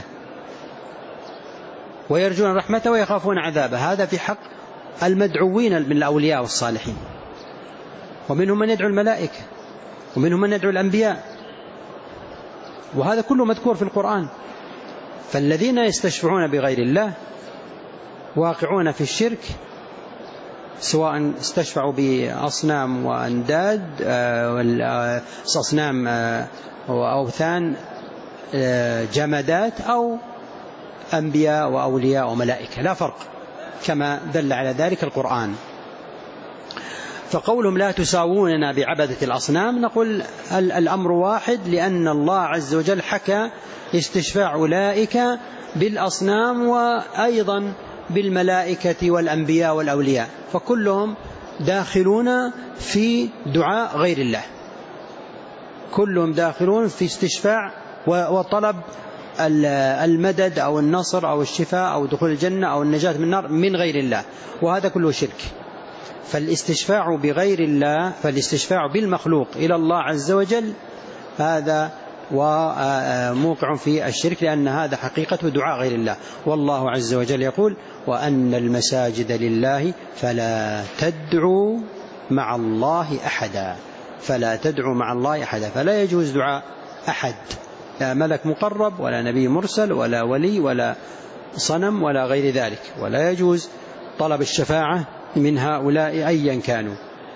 ويرجون رحمته ويخافون عذابه. هذا في حق المدعوين من الأولياء والصالحين، ومنهم من يدعو الملائكة ومنهم من يدعو الأنبياء، وهذا كله مذكور في القرآن. فالذين يستشفعون بغير الله واقعون في الشرك، سواء استشفعوا بأصنام وأنداد أصنام وأوثان جمادات أو أنبياء وأولياء وملائكة، لا فرق، كما دل على ذلك القرآن. فقولهم لا تساووننا بعبدة الأصنام، نقول الأمر واحد، لأن الله عز وجل حكى استشفاع أولئك بالأصنام وأيضا بالملائكة والأنبياء والأولياء، فكلهم داخلون في دعاء غير الله، كلهم داخلون في استشفاع وطلب المدد أو النصر أو الشفاء أو دخول الجنة أو النجاة من النار من غير الله، وهذا كله شرك. فالاستشفاع بغير الله، فالاستشفاع بالمخلوق إلى الله عز وجل هذا وموقع في الشرك، لأن هذا حقيقة دعاء غير الله. والله عز وجل يقول: وأن المساجد لله فلا تدعوا مع الله أحدا، فلا تدعوا مع الله أحدا، فلا يجوز دعاء أحد، لا ملك مقرب ولا نبي مرسل ولا ولي ولا صنم ولا غير ذلك، ولا يجوز طلب الشفاعة من هؤلاء أيا كانوا.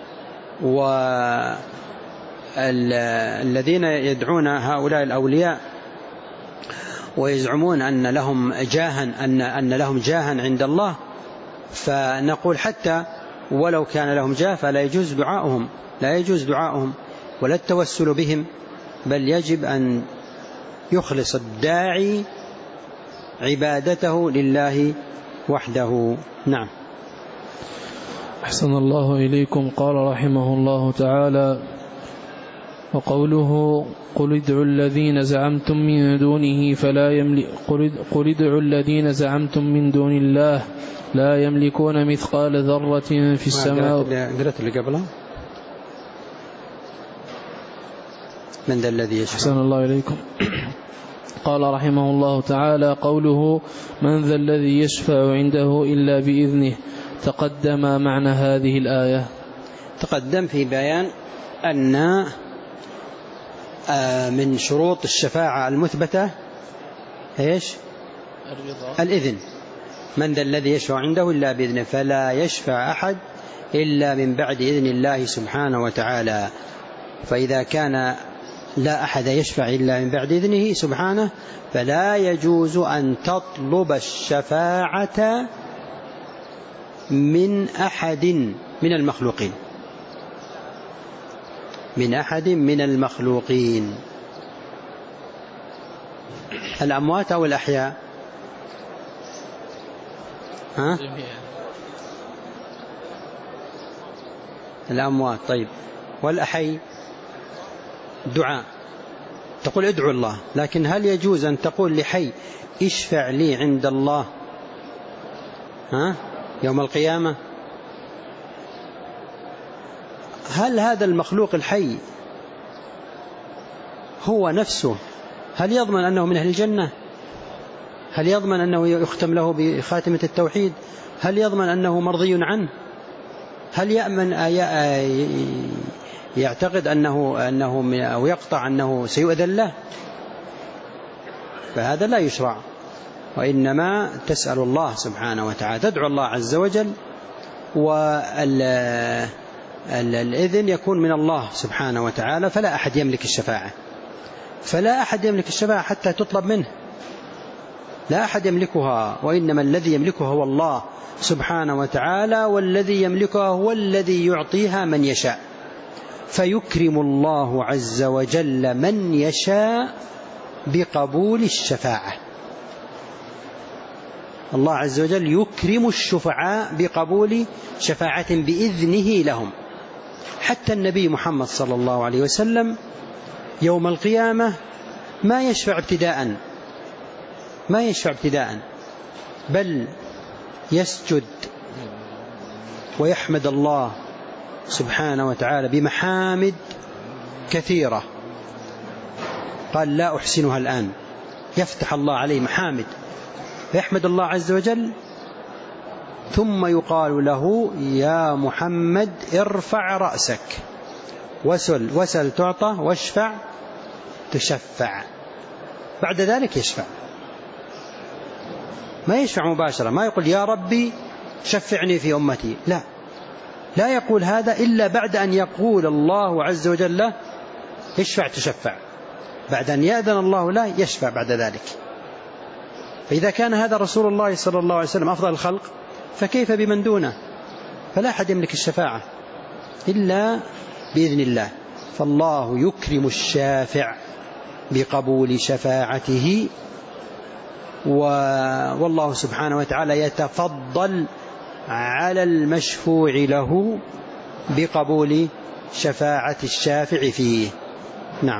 والذين يدعون هؤلاء الأولياء ويزعمون أن لهم جاها أن أن لهم جاها عند الله، فنقول حتى ولو كان لهم جاه فلا يجوز دعاؤهم، لا يجوز دعاؤهم ولا التوسل بهم، بل يجب أن يخلص الداعي عبادته لله وحده. نعم. أحسن الله إليكم. قال رحمه الله تعالى: وقوله: قل ادعوا الذين زعمتم من دونه فلا يملك قل ادعوا الذين زعمتم من دون الله لا يملكون مثقال ذرة في السماء. قرأت اللي قبلها: من ذا الذي يشفع. أحسن الله إليكم. قال رحمه الله تعالى: قوله: من ذا الذي يشفع عنده إلا بإذنه، تقدم معنى هذه الآية. تقدم في بيان أن من شروط الشفاعة المثبتة إيش؟ الرضا، الإذن. من ذا الذي يشفع عنده إلا بإذنه، فلا يشفع أحد إلا من بعد إذن الله سبحانه وتعالى. فإذا كان لا أحد يشفع إلا من بعد إذنه سبحانه، فلا يجوز أن تطلب الشفاعة من أحد من المخلوقين، من أحد من المخلوقين، الأموات أو الأحياء. ها؟ الأموات. طيب، والأحي دعاء، تقول ادعو الله، لكن هل يجوز أن تقول لحي اشفع لي عند الله ها يوم القيامة؟ هل هذا المخلوق الحي هو نفسه هل يضمن أنه من أهل الجنة؟ هل يضمن أنه يختم له بخاتمة التوحيد؟ هل يضمن أنه مرضي عنه؟ هل يأمن يعتقد أنه, أنه أو يقطع أنه سيؤذن له؟ فهذا لا يشرع، وإنما تسأل الله سبحانه وتعالى، تدعو الله عز وجل، والإذن يكون من الله سبحانه وتعالى، فلا أحد يملك الشفاعة، فلا أحد يملك الشفاعة حتى تطلب منه، لا أحد يملكها، وإنما الذي يملكها هو الله سبحانه وتعالى، والذي يملكها هو الذي يعطيها من يشاء، فيكرم الله عز وجل من يشاء بقبول الشفاعة. الله عز وجل يكرم الشفعاء بقبول شفاعة بإذنه لهم. حتى النبي محمد صلى الله عليه وسلم يوم القيامة ما يشفع ابتداء ما يشفع ابتداء بل يسجد ويحمد الله سبحانه وتعالى بمحامد كثيرة، قال لا أحسنها الآن، يفتح الله عليه محامد فيحمد الله عز وجل، ثم يقال له يا محمد ارفع رأسك وسل وسل تعطى واشفع تشفع. بعد ذلك يشفع، ما يشفع مباشرة، ما يقول يا ربي شفعني في أمتي، لا لا يقول هذا إلا بعد أن يقول الله عز وجل له اشفع تشفع، بعد أن يأذن الله له يشفع بعد ذلك. فإذا كان هذا رسول الله صلى الله عليه وسلم أفضل الخلق، فكيف بمن دونه؟ فلا أحد يملك الشفاعة إلا بإذن الله. فالله يكرم الشافع بقبول شفاعته، والله سبحانه وتعالى يتفضل على المشفوع له بقبول شفاعة الشافع فيه. نعم.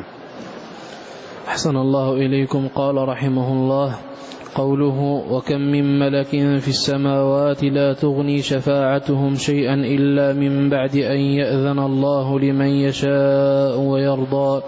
أحسن الله إليكم. قال رحمه الله: قوله وكم من ملك في السماوات لا تغني شفاعتهم شيئا إلا من بعد أن يأذن الله لمن يشاء ويرضى.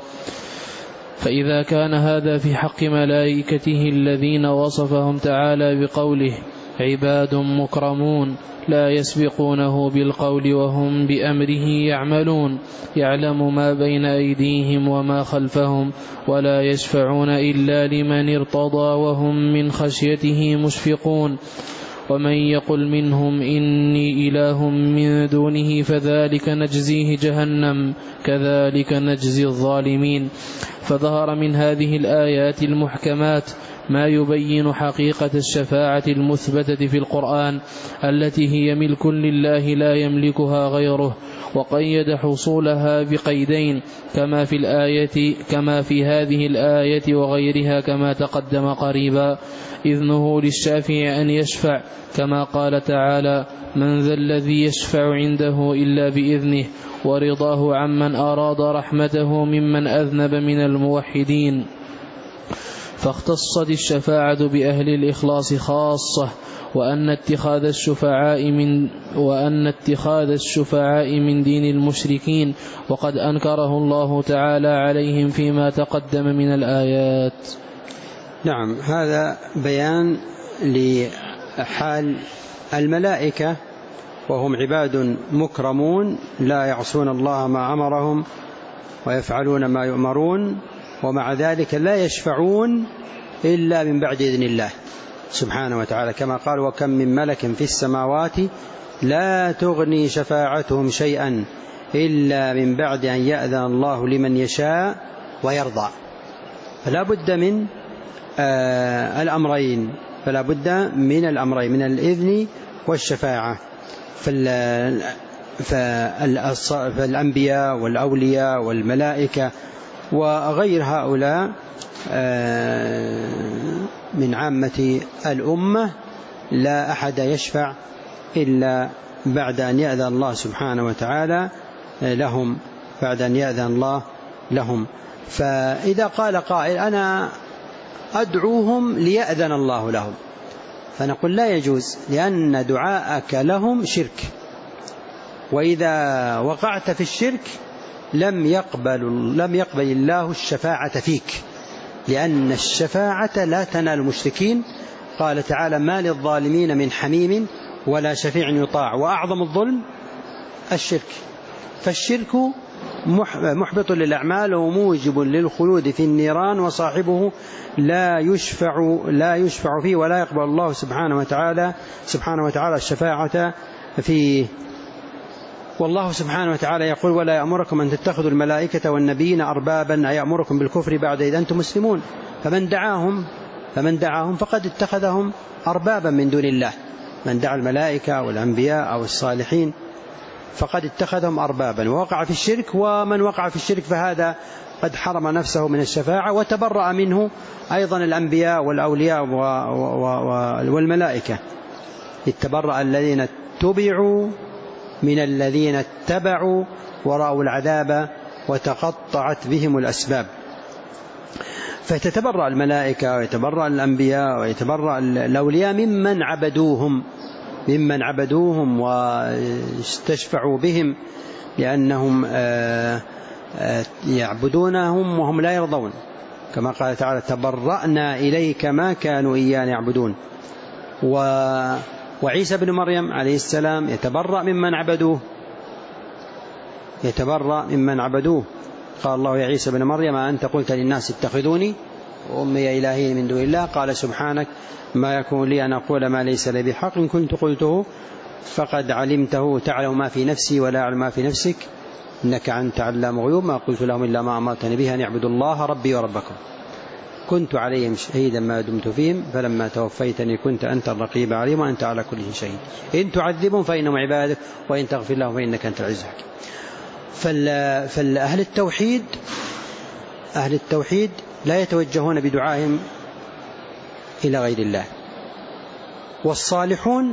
فإذا كان هذا في حق ملائكته الذين وصفهم تعالى بقوله عباد مكرمون لا يسبقونه بالقول وهم بأمره يعملون، يعلم ما بين أيديهم وما خلفهم، ولا يشفعون إلا لمن ارتضى وهم من خشيته مشفقون، ومن يقل منهم إني إله من دونه فذلك نجزيه جهنم كذلك نجزي الظالمين. فظهر من هذه الآيات المحكمات ما يبين حقيقة الشفاعة المثبتة في القرآن التي هي ملك لله لا يملكها غيره، وقيد حصولها بقيدين كما في الآية كما في هذه الآية وغيرها كما تقدم قريبا: إذنه للشافع أن يشفع، كما قال تعالى: من ذا الذي يشفع عنده إلا بإذنه، ورضاه عمن أراد رحمته ممن أذنب من الموحدين. فاختصت الشفاعة بأهل الإخلاص خاصة، وأن اتخاذ الشفعاء من وأن اتخاذ الشفعاء من دين المشركين، وقد أنكره الله تعالى عليهم فيما تقدم من الآيات. نعم، هذا بيان لحال الملائكة، وهم عباد مكرمون لا يعصون الله ما أمرهم ويفعلون ما يؤمرون، ومع ذلك لا يشفعون إلا من بعد إذن الله سبحانه وتعالى، كما قال: وكم من ملك في السماوات لا تغني شفاعتهم شيئا إلا من بعد أن يأذن الله لمن يشاء ويرضى. فلا بد من آه الأمرين فلا بد من الأمرين من الإذن والشفاعة. فالأنبياء والأولياء والملائكة وغير هؤلاء من عامة الأمة لا أحد يشفع إلا بعد أن يأذن الله سبحانه وتعالى لهم بعد أن يأذن الله لهم. فإذا قال قائل: أنا أدعوهم ليأذن الله لهم، فنقول لا يجوز، لأن دعاءك لهم شرك، وإذا وقعت في الشرك لم يقبل لم يقبل الله الشفاعة فيك، لأن الشفاعة لا تنال المشركين. قال تعالى: ما للظالمين من حميم ولا شفيع يطاع، وأعظم الظلم الشرك. فالشرك محبط للأعمال وموجب للخلود في النيران، وصاحبه لا يشفع لا يشفع فيه، ولا يقبل الله سبحانه وتعالى سبحانه وتعالى الشفاعة فيه. والله سبحانه وتعالى يقول: ولا يأمركم أن تتخذوا الملائكة والنبيين أربابا أيأمركم بالكفر بعد إذ أنتم مسلمون. فمن دعاهم فمن دعاهم فقد اتخذهم أربابا من دون الله. من دعا الملائكة والأنبياء أو الصالحين فقد اتخذهم أربابا ووقع في الشرك، ومن وقع في الشرك فهذا قد حرم نفسه من الشفاعة، وتبرأ منه أيضا الأنبياء والأولياء والملائكة. اتبرأ الذين اتبعوا من الذين اتبعوا ورأوا العذاب وتقطعت بهم الأسباب. فتتبرأ الملائكة ويتبرأ الأنبياء ويتبرأ الأولياء ممن عبدوهم ممن عبدوهم واستشفعوا بهم، لأنهم يعبدونهم وهم لا يرضون، كما قال تعالى تبرأنا إليك ما كانوا إيانا يعبدون. وعيسى بن مريم عليه السلام يتبرأ ممن عبدوه يتبرأ ممن عبدوه قال الله يا عيسى بن مريم أنت قلت للناس اتخذوني وأمي إلهين من دون الله قال سبحانك ما يكون لي أن أقول ما ليس لي بحق إن كنت قلته فقد علمته تعلم ما في نفسي ولا أعلم ما في نفسك إنك أنت علام الغيوب ما قلت لهم إلا ما أمرتني به أن يعبدوا الله ربي وربكم كنت عليهم شهيدا ما دمت فيهم فلما توفيتني كنت أنت الرقيب عليهم وأنت على كل شيء شهيد إن تعذبهم فإنهم عبادك وإن تغفر لهم فإنك أنت العزيز الحكيم. فالأهل التوحيد أهل التوحيد لا يتوجهون بدعائهم إلى غير الله، والصالحون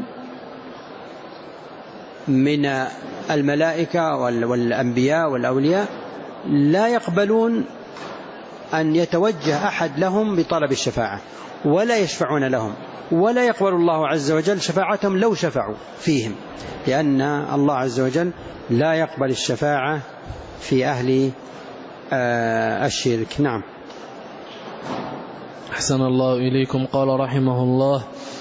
من الملائكة والأنبياء والأولياء لا يقبلون أن يتوجه أحد لهم بطلب الشفاعة ولا يشفعون لهم، ولا يقبل الله عز وجل شفاعتهم لو شفعوا فيهم، لأن الله عز وجل لا يقبل الشفاعة في أهل الشرك. نعم. أحسن الله إليكم. قال رحمه الله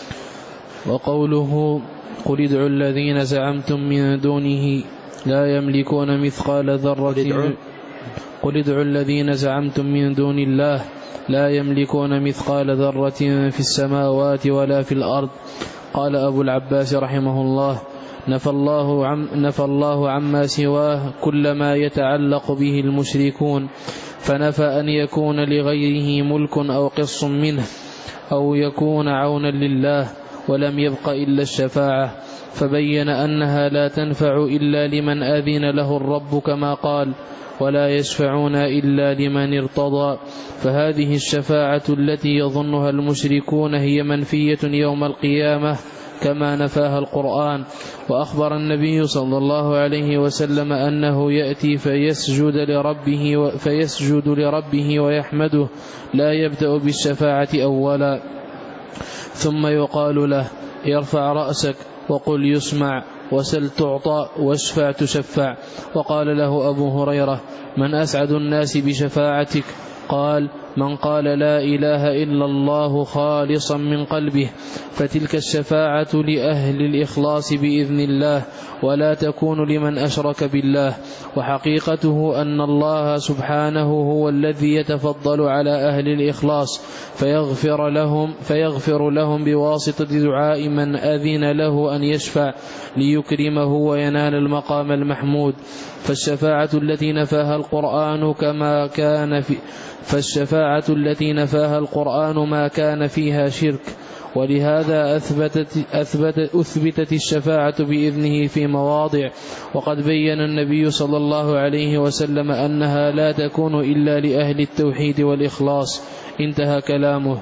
وقوله قل ادعوا الذين زعمتم من دونه لا يملكون مثقال ذرة قل ادعوا الذين زعمتم من دون الله لا يملكون مثقال ذرة في السماوات ولا في الأرض. قال أبو العباس رحمه الله نفى الله, عم نفى الله عما سواه كل ما يتعلق به المشركون، فنفى أن يكون لغيره ملك أو قص منه أو يكون عونا لله، ولم يبق إلا الشفاعة، فبين أنها لا تنفع إلا لمن أذن له الرب كما قال ولا يشفعون إلا لمن ارتضى. فهذه الشفاعة التي يظنها المشركون هي منفية يوم القيامة كما نفاها القرآن. وأخبر النبي صلى الله عليه وسلم أنه يأتي فيسجد لربه, فيسجد لربه ويحمده لا يبدأ بالشفاعة أولا، ثم يقال له ارفع رأسك وقل يسمع وسل تعطى واشفع تشفع. وقال له أبو هريرة من أسعد الناس بشفاعتك؟ قال من قال لا إله إلا الله خالصا من قلبه، فتلك الشفاعة لأهل الإخلاص بإذن الله ولا تكون لمن أشرك بالله. وحقيقته أن الله سبحانه هو الذي يتفضل على أهل الإخلاص فيغفر لهم, فيغفر لهم بواسطة دعاء من أذن له أن يشفع ليكرمه وينال المقام المحمود. فالشفاعة التي نفاها القرآن كما كان في فالشفاعة التي نفاها القرآن ما كان فيها شرك، ولهذا أثبتت, أثبتت, أثبتت الشفاعة بإذنه في مواضع، وقد بين النبي صلى الله عليه وسلم أنها لا تكون إلا لأهل التوحيد والإخلاص. انتهى كلامه.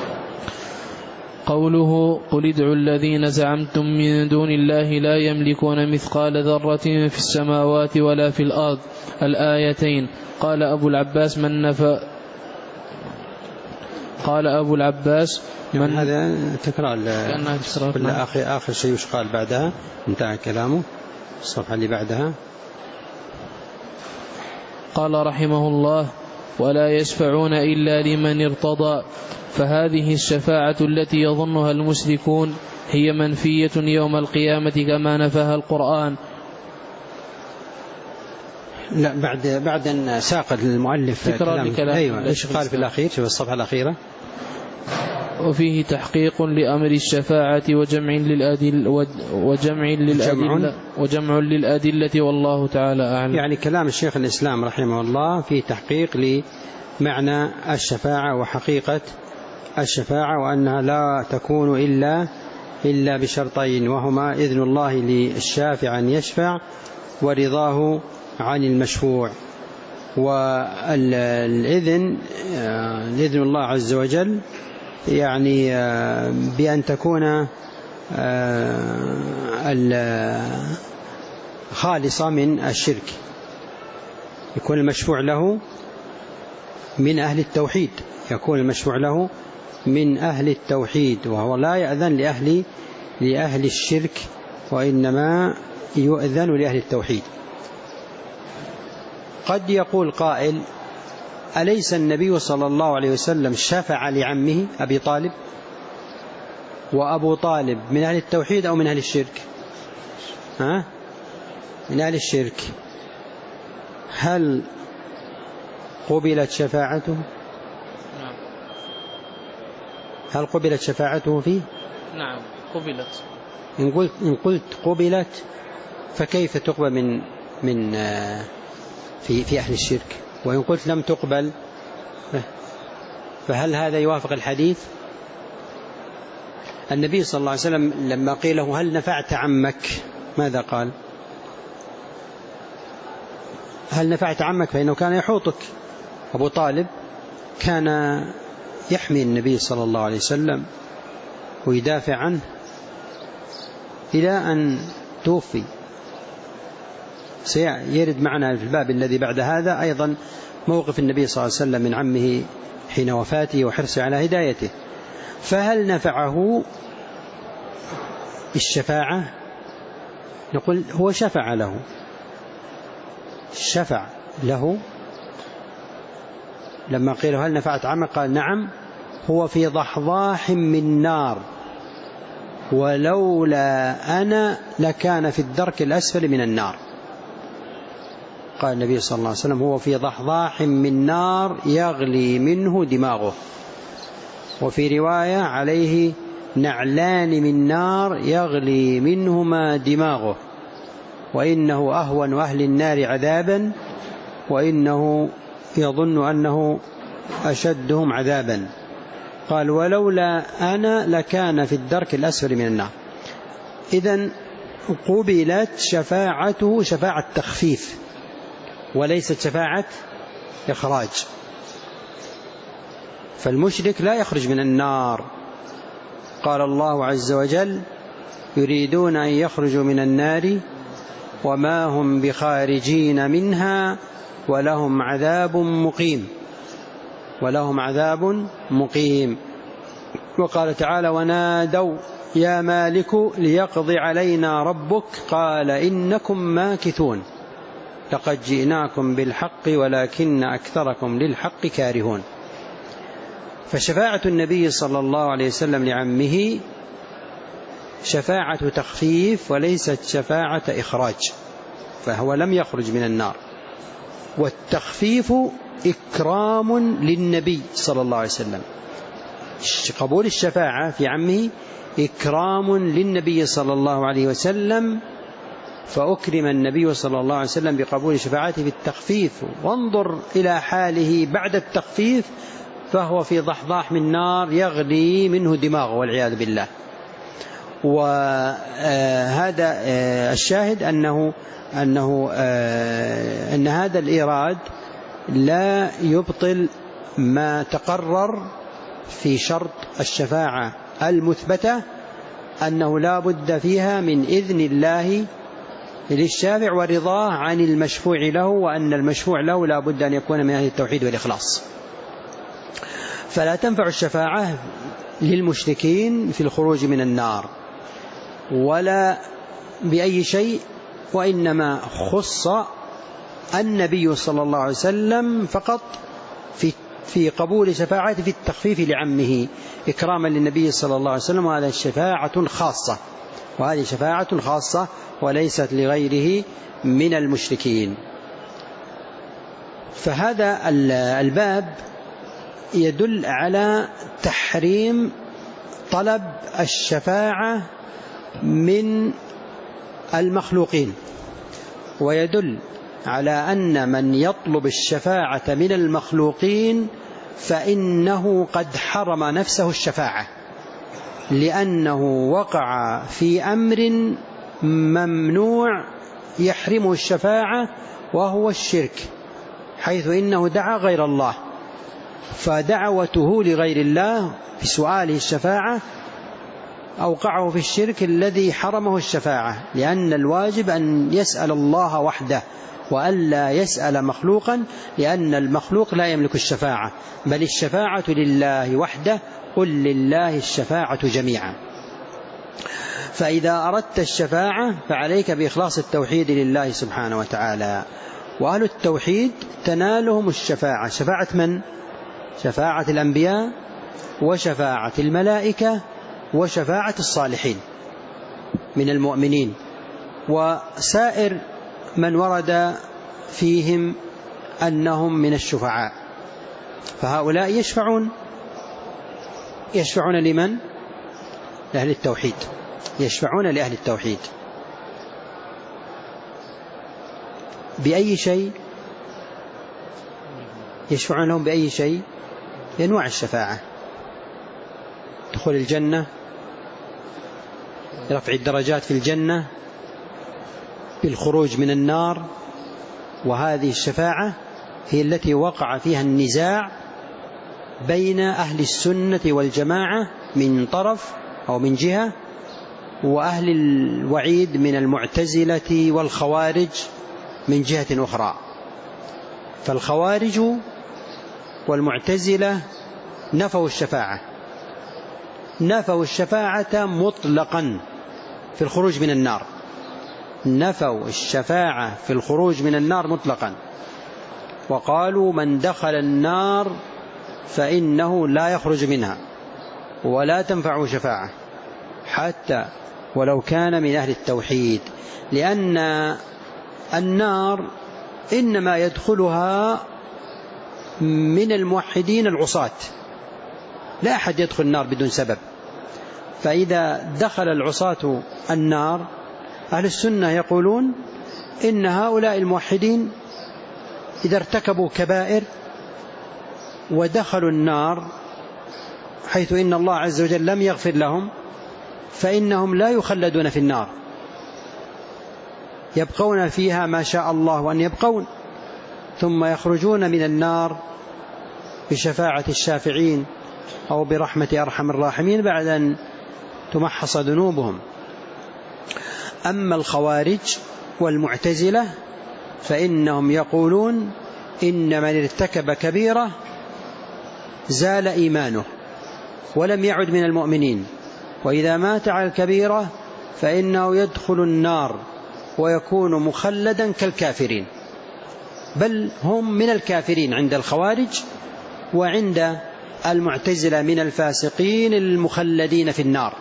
قوله قل ادعوا الذين زعمتم من دون الله لا يملكون مثقال ذرة في السماوات ولا في الأرض، الآيتين. قال أبو العباس من نفى قال أبو العباس من هذا تكرار آخر, آخر شيء وش قال بعدها؟ انتهى كلامه. الصفحة اللي بعدها قال رحمه الله ولا يشفعون إلا لمن ارتضى. فهذه الشفاعة التي يظنها المشركون هي منفية يوم القيامة كما نفاها القرآن. لا بعد بعد أن ساق المؤلف كلام. أيوة إيش قال في الأخير في الصفحة الأخيرة؟ وفيه تحقيق لأمر الشفاعة وجمع للأدلة وجمع للأدلة وجمع للأدلة والله تعالى أعلم. يعني كلام الشيخ الإسلام رحمه الله في تحقيق لمعنى الشفاعة وحقيقة الشفاعة، وأنها لا تكون إلا إلا بشرطين، وهما إذن الله للشافع أن يشفع ورضاه عن المشفوع. والإذن إذن الله عز وجل يعني بأن تكون خالصة من الشرك، يكون المشفوع له من أهل التوحيد، يكون المشفوع له من أهل التوحيد، وهو لا يأذن لأهل لأهل الشرك، وإنما يؤذن لأهل التوحيد. قد يقول قائل: أليس النبي صلى الله عليه وسلم شفع لعمه أبي طالب؟ وأبو طالب من أهل التوحيد أو من أهل الشرك؟ ها؟ من أهل الشرك. هل قبلت شفاعته؟ نعم. هل قبلت شفاعته فيه؟ نعم قبلت. إن قلت, إن قلت قبلت فكيف تقبل من من في في أهل الشرك؟ وإن قلت لم تقبل فهل هذا يوافق الحديث؟ النبي صلى الله عليه وسلم لما قيل له: هل نفعت عمك؟ ماذا قال؟ هل نفعت عمك؟ فإنه كان يحوطك. أبو طالب كان يحمي النبي صلى الله عليه وسلم ويدافع عنه إلى أن توفي. سيرد معنا في الباب الذي بعد هذا أيضا موقف النبي صلى الله عليه وسلم من عمه حين وفاته وحرصه على هدايته. فهل نفعه الشفاعة؟ نقول هو شفع له، شفع له لما قيل: هل نفعت عمك؟ قال: نعم، هو في ضحضاح من نار، ولولا أنا لكان في الدرك الأسفل من النار. قال النبي صلى الله عليه وسلم: هو في ضحضاح من نار يغلي منه دماغه. وفي رواية: عليه نعلان من نار يغلي منهما دماغه، وإنه أهون أهل النار عذابا، وإنه يظن أنه أشدهم عذابا. قال: ولولا أنا لكان في الدرك الأسفل من النار. إذن قبلت شفاعته شفاعة تخفيف وليست شفاعة إخراج. فالمشرك لا يخرج من النار. قال الله عز وجل: يريدون أن يخرجوا من النار وما هم بخارجين منها ولهم عذاب مقيم، ولهم عذاب مقيم. وقال تعالى: ونادوا يا مالك ليقضي علينا ربك قال إنكم ماكثون لقد جئناكم بالحق ولكن أكثركم للحق كارهون. فشفاعة النبي صلى الله عليه وسلم لعمه شفاعة تخفيف وليست شفاعة إخراج، فهو لم يخرج من النار. والتخفيف إكرام للنبي صلى الله عليه وسلم. قبول الشفاعة في عمه إكرام للنبي صلى الله عليه وسلم، فأكرم النبي صلى الله عليه وسلم بقبول شفاعته في التخفيف. وانظر إلى حاله بعد التخفيف، فهو في ضحضاح من نار يغلي منه دماغه والعياذ بالله. وهذا الشاهد أنه أنه أن هذا الإيراد لا يبطل ما تقرر في شرط الشفاعة المثبتة، أنه لا بد فيها من إذن الله للشافع ورضاه عن المشفوع له، وأن المشفوع له لا بد أن يكون من أهل التوحيد والإخلاص. فلا تنفع الشفاعة للمشركين في الخروج من النار ولا بأي شيء، وإنما خص النبي صلى الله عليه وسلم فقط في في قبول شفاعته في التخفيف لعمه إكراما للنبي صلى الله عليه وسلم. وهذا شفاعة خاصة، وهذه شفاعة خاصة وليست لغيره من المشركين. فهذا الباب يدل على تحريم طلب الشفاعة من المخلوقين، ويدل على أن من يطلب الشفاعة من المخلوقين فإنه قد حرم نفسه الشفاعة، لأنه وقع في أمر ممنوع يحرمه الشفاعة، وهو الشرك، حيث إنه دعا غير الله. فدعوته لغير الله بسؤاله الشفاعة أوقعه في الشرك الذي حرمه الشفاعة، لأن الواجب أن يسأل الله وحده وألا يسأل مخلوقا، لأن المخلوق لا يملك الشفاعة، بل الشفاعة لله وحده، قل لله الشفاعة جميعا. فإذا أردت الشفاعة فعليك بإخلاص التوحيد لله سبحانه وتعالى. وأهل التوحيد تنالهم الشفاعة. شفاعة من؟ شفاعة الأنبياء وشفاعة الملائكة وشفاعة الصالحين من المؤمنين وسائر من ورد فيهم أنهم من الشفعاء. فهؤلاء يشفعون يشفعون لمن؟ لأهل التوحيد، يشفعون لأهل التوحيد. بأي شيء يشفعون لهم؟ بأي شيء؟ بأنواع الشفاعة: دخول الجنة، رفع الدرجات في الجنة، بالخروج من النار. وهذه الشفاعة هي التي وقع فيها النزاع بين أهل السنة والجماعة من طرف أو من جهة، وأهل الوعيد من المعتزلة والخوارج من جهة أخرى. فالخوارج والمعتزلة نفوا الشفاعة، نفوا الشفاعة مطلقا في الخروج من النار، نفوا الشفاعة في الخروج من النار مطلقا، وقالوا من دخل النار فإنه لا يخرج منها ولا تنفع شفاعة حتى ولو كان من أهل التوحيد، لأن النار إنما يدخلها من الموحدين العصاة، لا أحد يدخل النار بدون سبب. فإذا دخل العصاة النار، أهل السنة يقولون إن هؤلاء الموحدين إذا ارتكبوا كبائر ودخلوا النار حيث إن الله عز وجل لم يغفر لهم، فإنهم لا يخلدون في النار، يبقون فيها ما شاء الله أن يبقون، ثم يخرجون من النار بشفاعة الشافعين أو برحمة أرحم الراحمين بعد أن تمحص ذنوبهم. أما الخوارج والمعتزلة فإنهم يقولون إن من ارتكب كبيرة زال إيمانه ولم يعد من المؤمنين، وإذا مات على الكبيرة فإنه يدخل النار ويكون مخلدا كالكافرين، بل هم من الكافرين عند الخوارج، وعند المعتزلة من الفاسقين المخلدين في النار.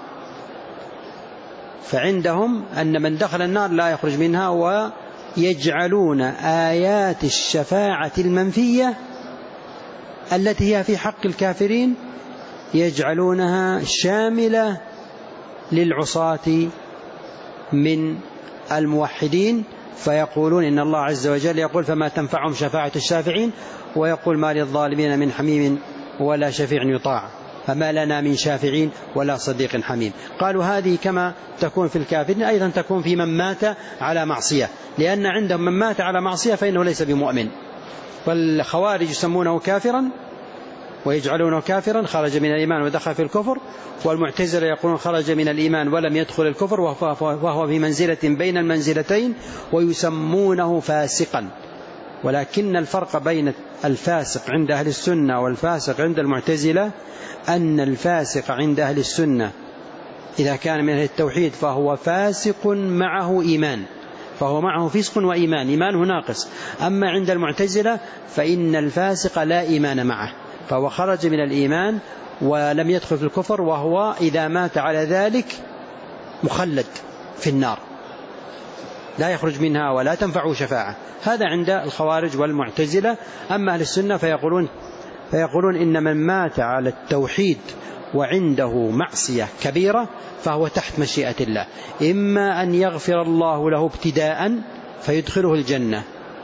فعندهم أن من دخل النار لا يخرج منها، ويجعلون آيات الشفاعة المنفية التي هي في حق الكافرين يجعلونها شاملة للعصاة من الموحدين، فيقولون إن الله عز وجل يقول فما تنفعهم شفاعة الشافعين، ويقول ما للظالمين من حميم ولا شفيع يطاع، فما لنا من شافعين ولا صديق حميم. قالوا هذه كما تكون في الكافرين أيضا تكون في من مات على معصية، لأن عندهم من مات على معصية فإنه ليس بمؤمن. والخوارج يسمونه كافرا ويجعلونه كافرا خرج من الإيمان ودخل في الكفر، والمعتزلة يقولون خرج من الإيمان ولم يدخل الكفر وهو في منزلة بين المنزلتين، ويسمونه فاسقا. ولكن الفرق بين الفاسق عند أهل السنة والفاسق عند المعتزلة أن الفاسق عند أهل السنة إذا كان من أهل التوحيد فهو فاسق معه إيمان، فهو معه فسق وإيمان، إيمانه ناقص. أما عند المعتزلة فإن الفاسق لا إيمان معه، فهو خرج من الإيمان ولم يدخل في الكفر، وهو إذا مات على ذلك مخلد في النار لا يخرج منها ولا تنفع شفاعة. هذا عند الخوارج والمعتزلة. أما أهل السنة فيقولون, فيقولون إن من مات على التوحيد وعنده معصية كبيرة فهو تحت مشيئة الله، إما أن يغفر الله له ابتداء فيدخله الجنة،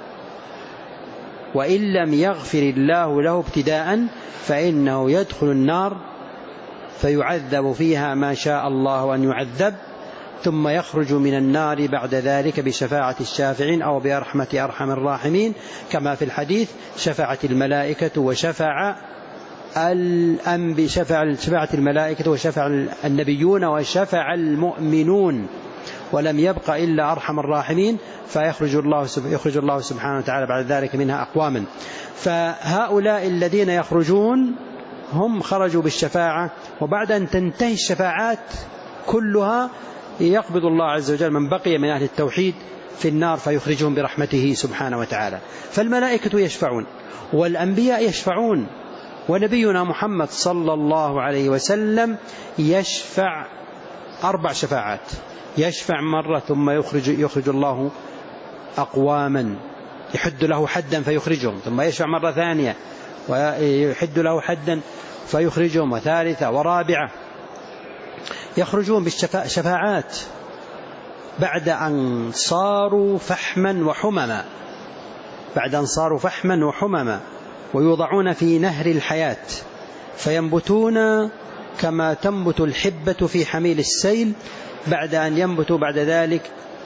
وإن لم يغفر الله له ابتداء فإنه يدخل النار فيعذب فيها ما شاء الله أن يعذب، ثم يخرج من النار بعد ذلك بشفاعة الشافعين أو برحمة أرحم الراحمين، كما في الحديث شفعت الملائكة وشفع الأنبي شفع شفاعة الملائكة وشفع النبيون وشفع المؤمنون، ولم يبق إلا أرحم الراحمين، فيخرج الله يخرج الله سبحانه وتعالى بعد ذلك منها أقواما. فهؤلاء الذين يخرجون هم خرجوا بالشفاعة، وبعد أن تنتهي الشفاعات كلها يقبض الله عز وجل من بقي من أهل التوحيد في النار فيخرجهم برحمته سبحانه وتعالى. فالملائكة يشفعون والأنبياء يشفعون، ونبينا محمد صلى الله عليه وسلم يشفع أربع شفاعات، يشفع مرة ثم يخرج, يخرج الله أقواما يحد له حدا فيخرجهم، ثم يشفع مرة ثانية ويحد له حدا فيخرجهم، وثالثة ورابعة، يخرجون بالشفاعات بعد أن صاروا فحما وحمما، بعد أن صاروا فحما وحمما ويوضعون في نهر الحياة فينبتون كما تنبت الحبة في حميل السيل، بعد أن ينبتوا بعد ذلك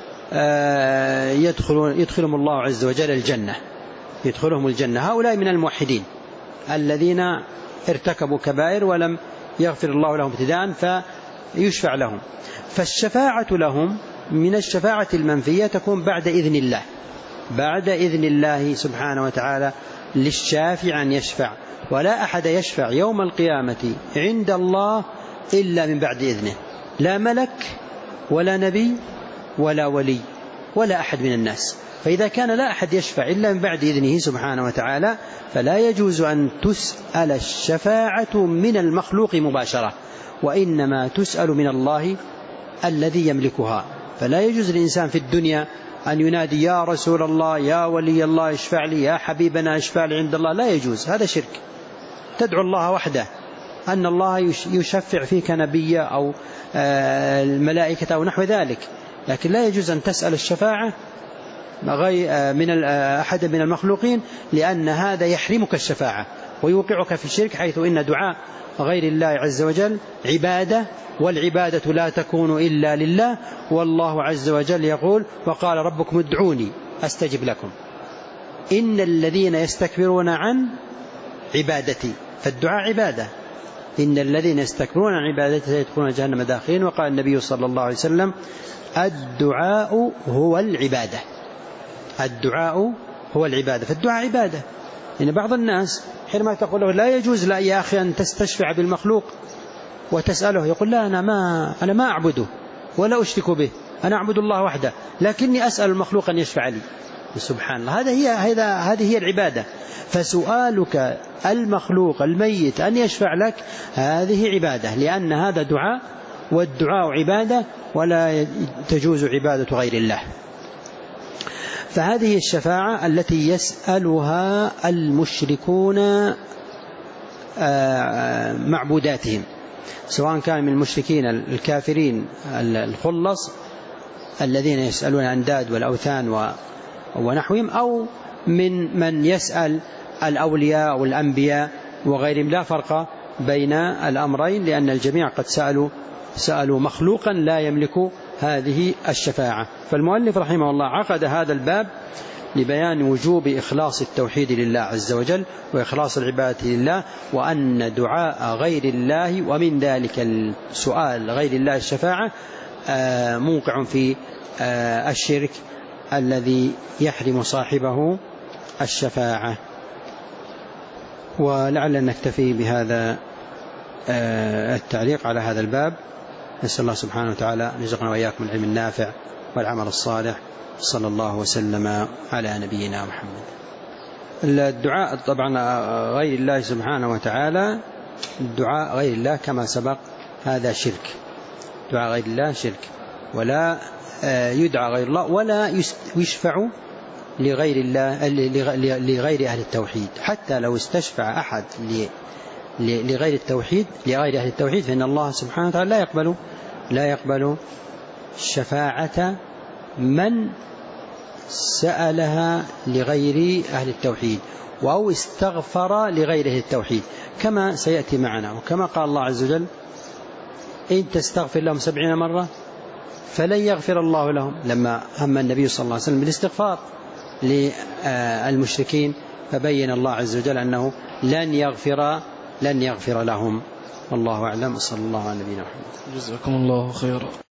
يدخلون يدخلهم الله عز وجل الجنة، يدخلهم الجنة. هؤلاء من الموحدين الذين ارتكبوا كبائر ولم يغفر الله لهم ابتداء فيشفع لهم. فالشفاعة لهم من الشفاعة المنفية تكون بعد إذن الله، بعد إذن الله سبحانه وتعالى للشافع أن يشفع، ولا أحد يشفع يوم القيامة عند الله إلا من بعد إذنه، لا ملك ولا نبي ولا ولي ولا أحد من الناس. فإذا كان لا أحد يشفع إلا من بعد إذنه سبحانه وتعالى فلا يجوز أن تسأل الشفاعة من المخلوق مباشرة، وإنما تسأل من الله الذي يملكها. فلا يجوز للإنسان في الدنيا أن ينادي يا رسول الله يا ولي الله اشفع لي يا حبيبنا اشفع لي عند الله، لا يجوز، هذا شرك. تدعو الله وحده أن الله يشفع فيك نبي أو الملائكة أو نحو ذلك، لكن لا يجوز أن تسأل الشفاعة من أحد من المخلوقين، لأن هذا يحرمك الشفاعة ويوقعك في الشرك، حيث إن دعاء غير الله عز وجل عبادة، والعبادة لا تكون إلا لله، والله عز وجل يقول وقال ربكم ادعوني أستجب لكم إن الذين يستكبرون عن عبادتي، فالدعاء عبادة، إن الذين يستكبرون عن عبادتي سيدخلون جهنم داخلين. وقال النبي صلى الله عليه وسلم الدعاء هو العبادة، الدعاء هو العبادة، فالدعاء عبادة. يعني بعض الناس حينما تقول له لا يجوز لا يا أخي أن تستشفع بالمخلوق وتسأله، يقول لا أنا ما أنا ما أعبده ولا أشرك به، أنا أعبد الله وحده، لكني أسأل المخلوق أن يشفع لي. سبحان الله، هذا هي هذا هذه هي العبادة. فسؤالك المخلوق الميت أن يشفع لك هذه عبادة، لأن هذا دعاء، والدعاء عبادة ولا تجوز عبادة غير الله. فهذه الشفاعة التي يسألها المشركون معبوداتهم، سواء كان من المشركين الكافرين الخلص الذين يسألون الأنداد والأوثان ونحوهم، أو من من يسأل الأولياء والأنبياء وغيرهم، لا فرق بين الأمرين، لأن الجميع قد سألوا سألوا مخلوقا لا يملك هذه الشفاعة. فالمؤلف رحمه الله عقد هذا الباب لبيان وجوب إخلاص التوحيد لله عز وجل وإخلاص العبادة لله، وأن دعاء غير الله ومن ذلك السؤال غير الله الشفاعة موقع في الشرك الذي يحرم صاحبه الشفاعة. ولعل نكتفي بهذا التعليق على هذا الباب. نسأل الله سبحانه وتعالى أن يرزقنا وإياكم العلم النافع والعمل الصالح، صلى الله وسلم على نبينا محمد. الدعاء طبعا غير الله سبحانه وتعالى، الدعاء غير الله كما سبق هذا شرك، دعاء غير الله شرك، ولا يدعى غير الله ولا يشفع لغير الله لغير أهل التوحيد. حتى لو استشفع أحد لغير التوحيد لغير أهل التوحيد فإن الله سبحانه وتعالى لا يقبل لا يقبل شفاعة من سألها لغير أهل التوحيد أو استغفر لغير أهل التوحيد، كما سيأتي معنا. وكما قال الله عز وجل إن تستغفر لهم سبعين مرة فلن يغفر الله لهم، لما هم النبي صلى الله عليه وسلم بالاستغفار للمشركين فبين الله عز وجل أنه لن يغفر لن يغفر لهم. والله أعلم. صلى الله على نبينا محمد. جزاكم الله خيرا.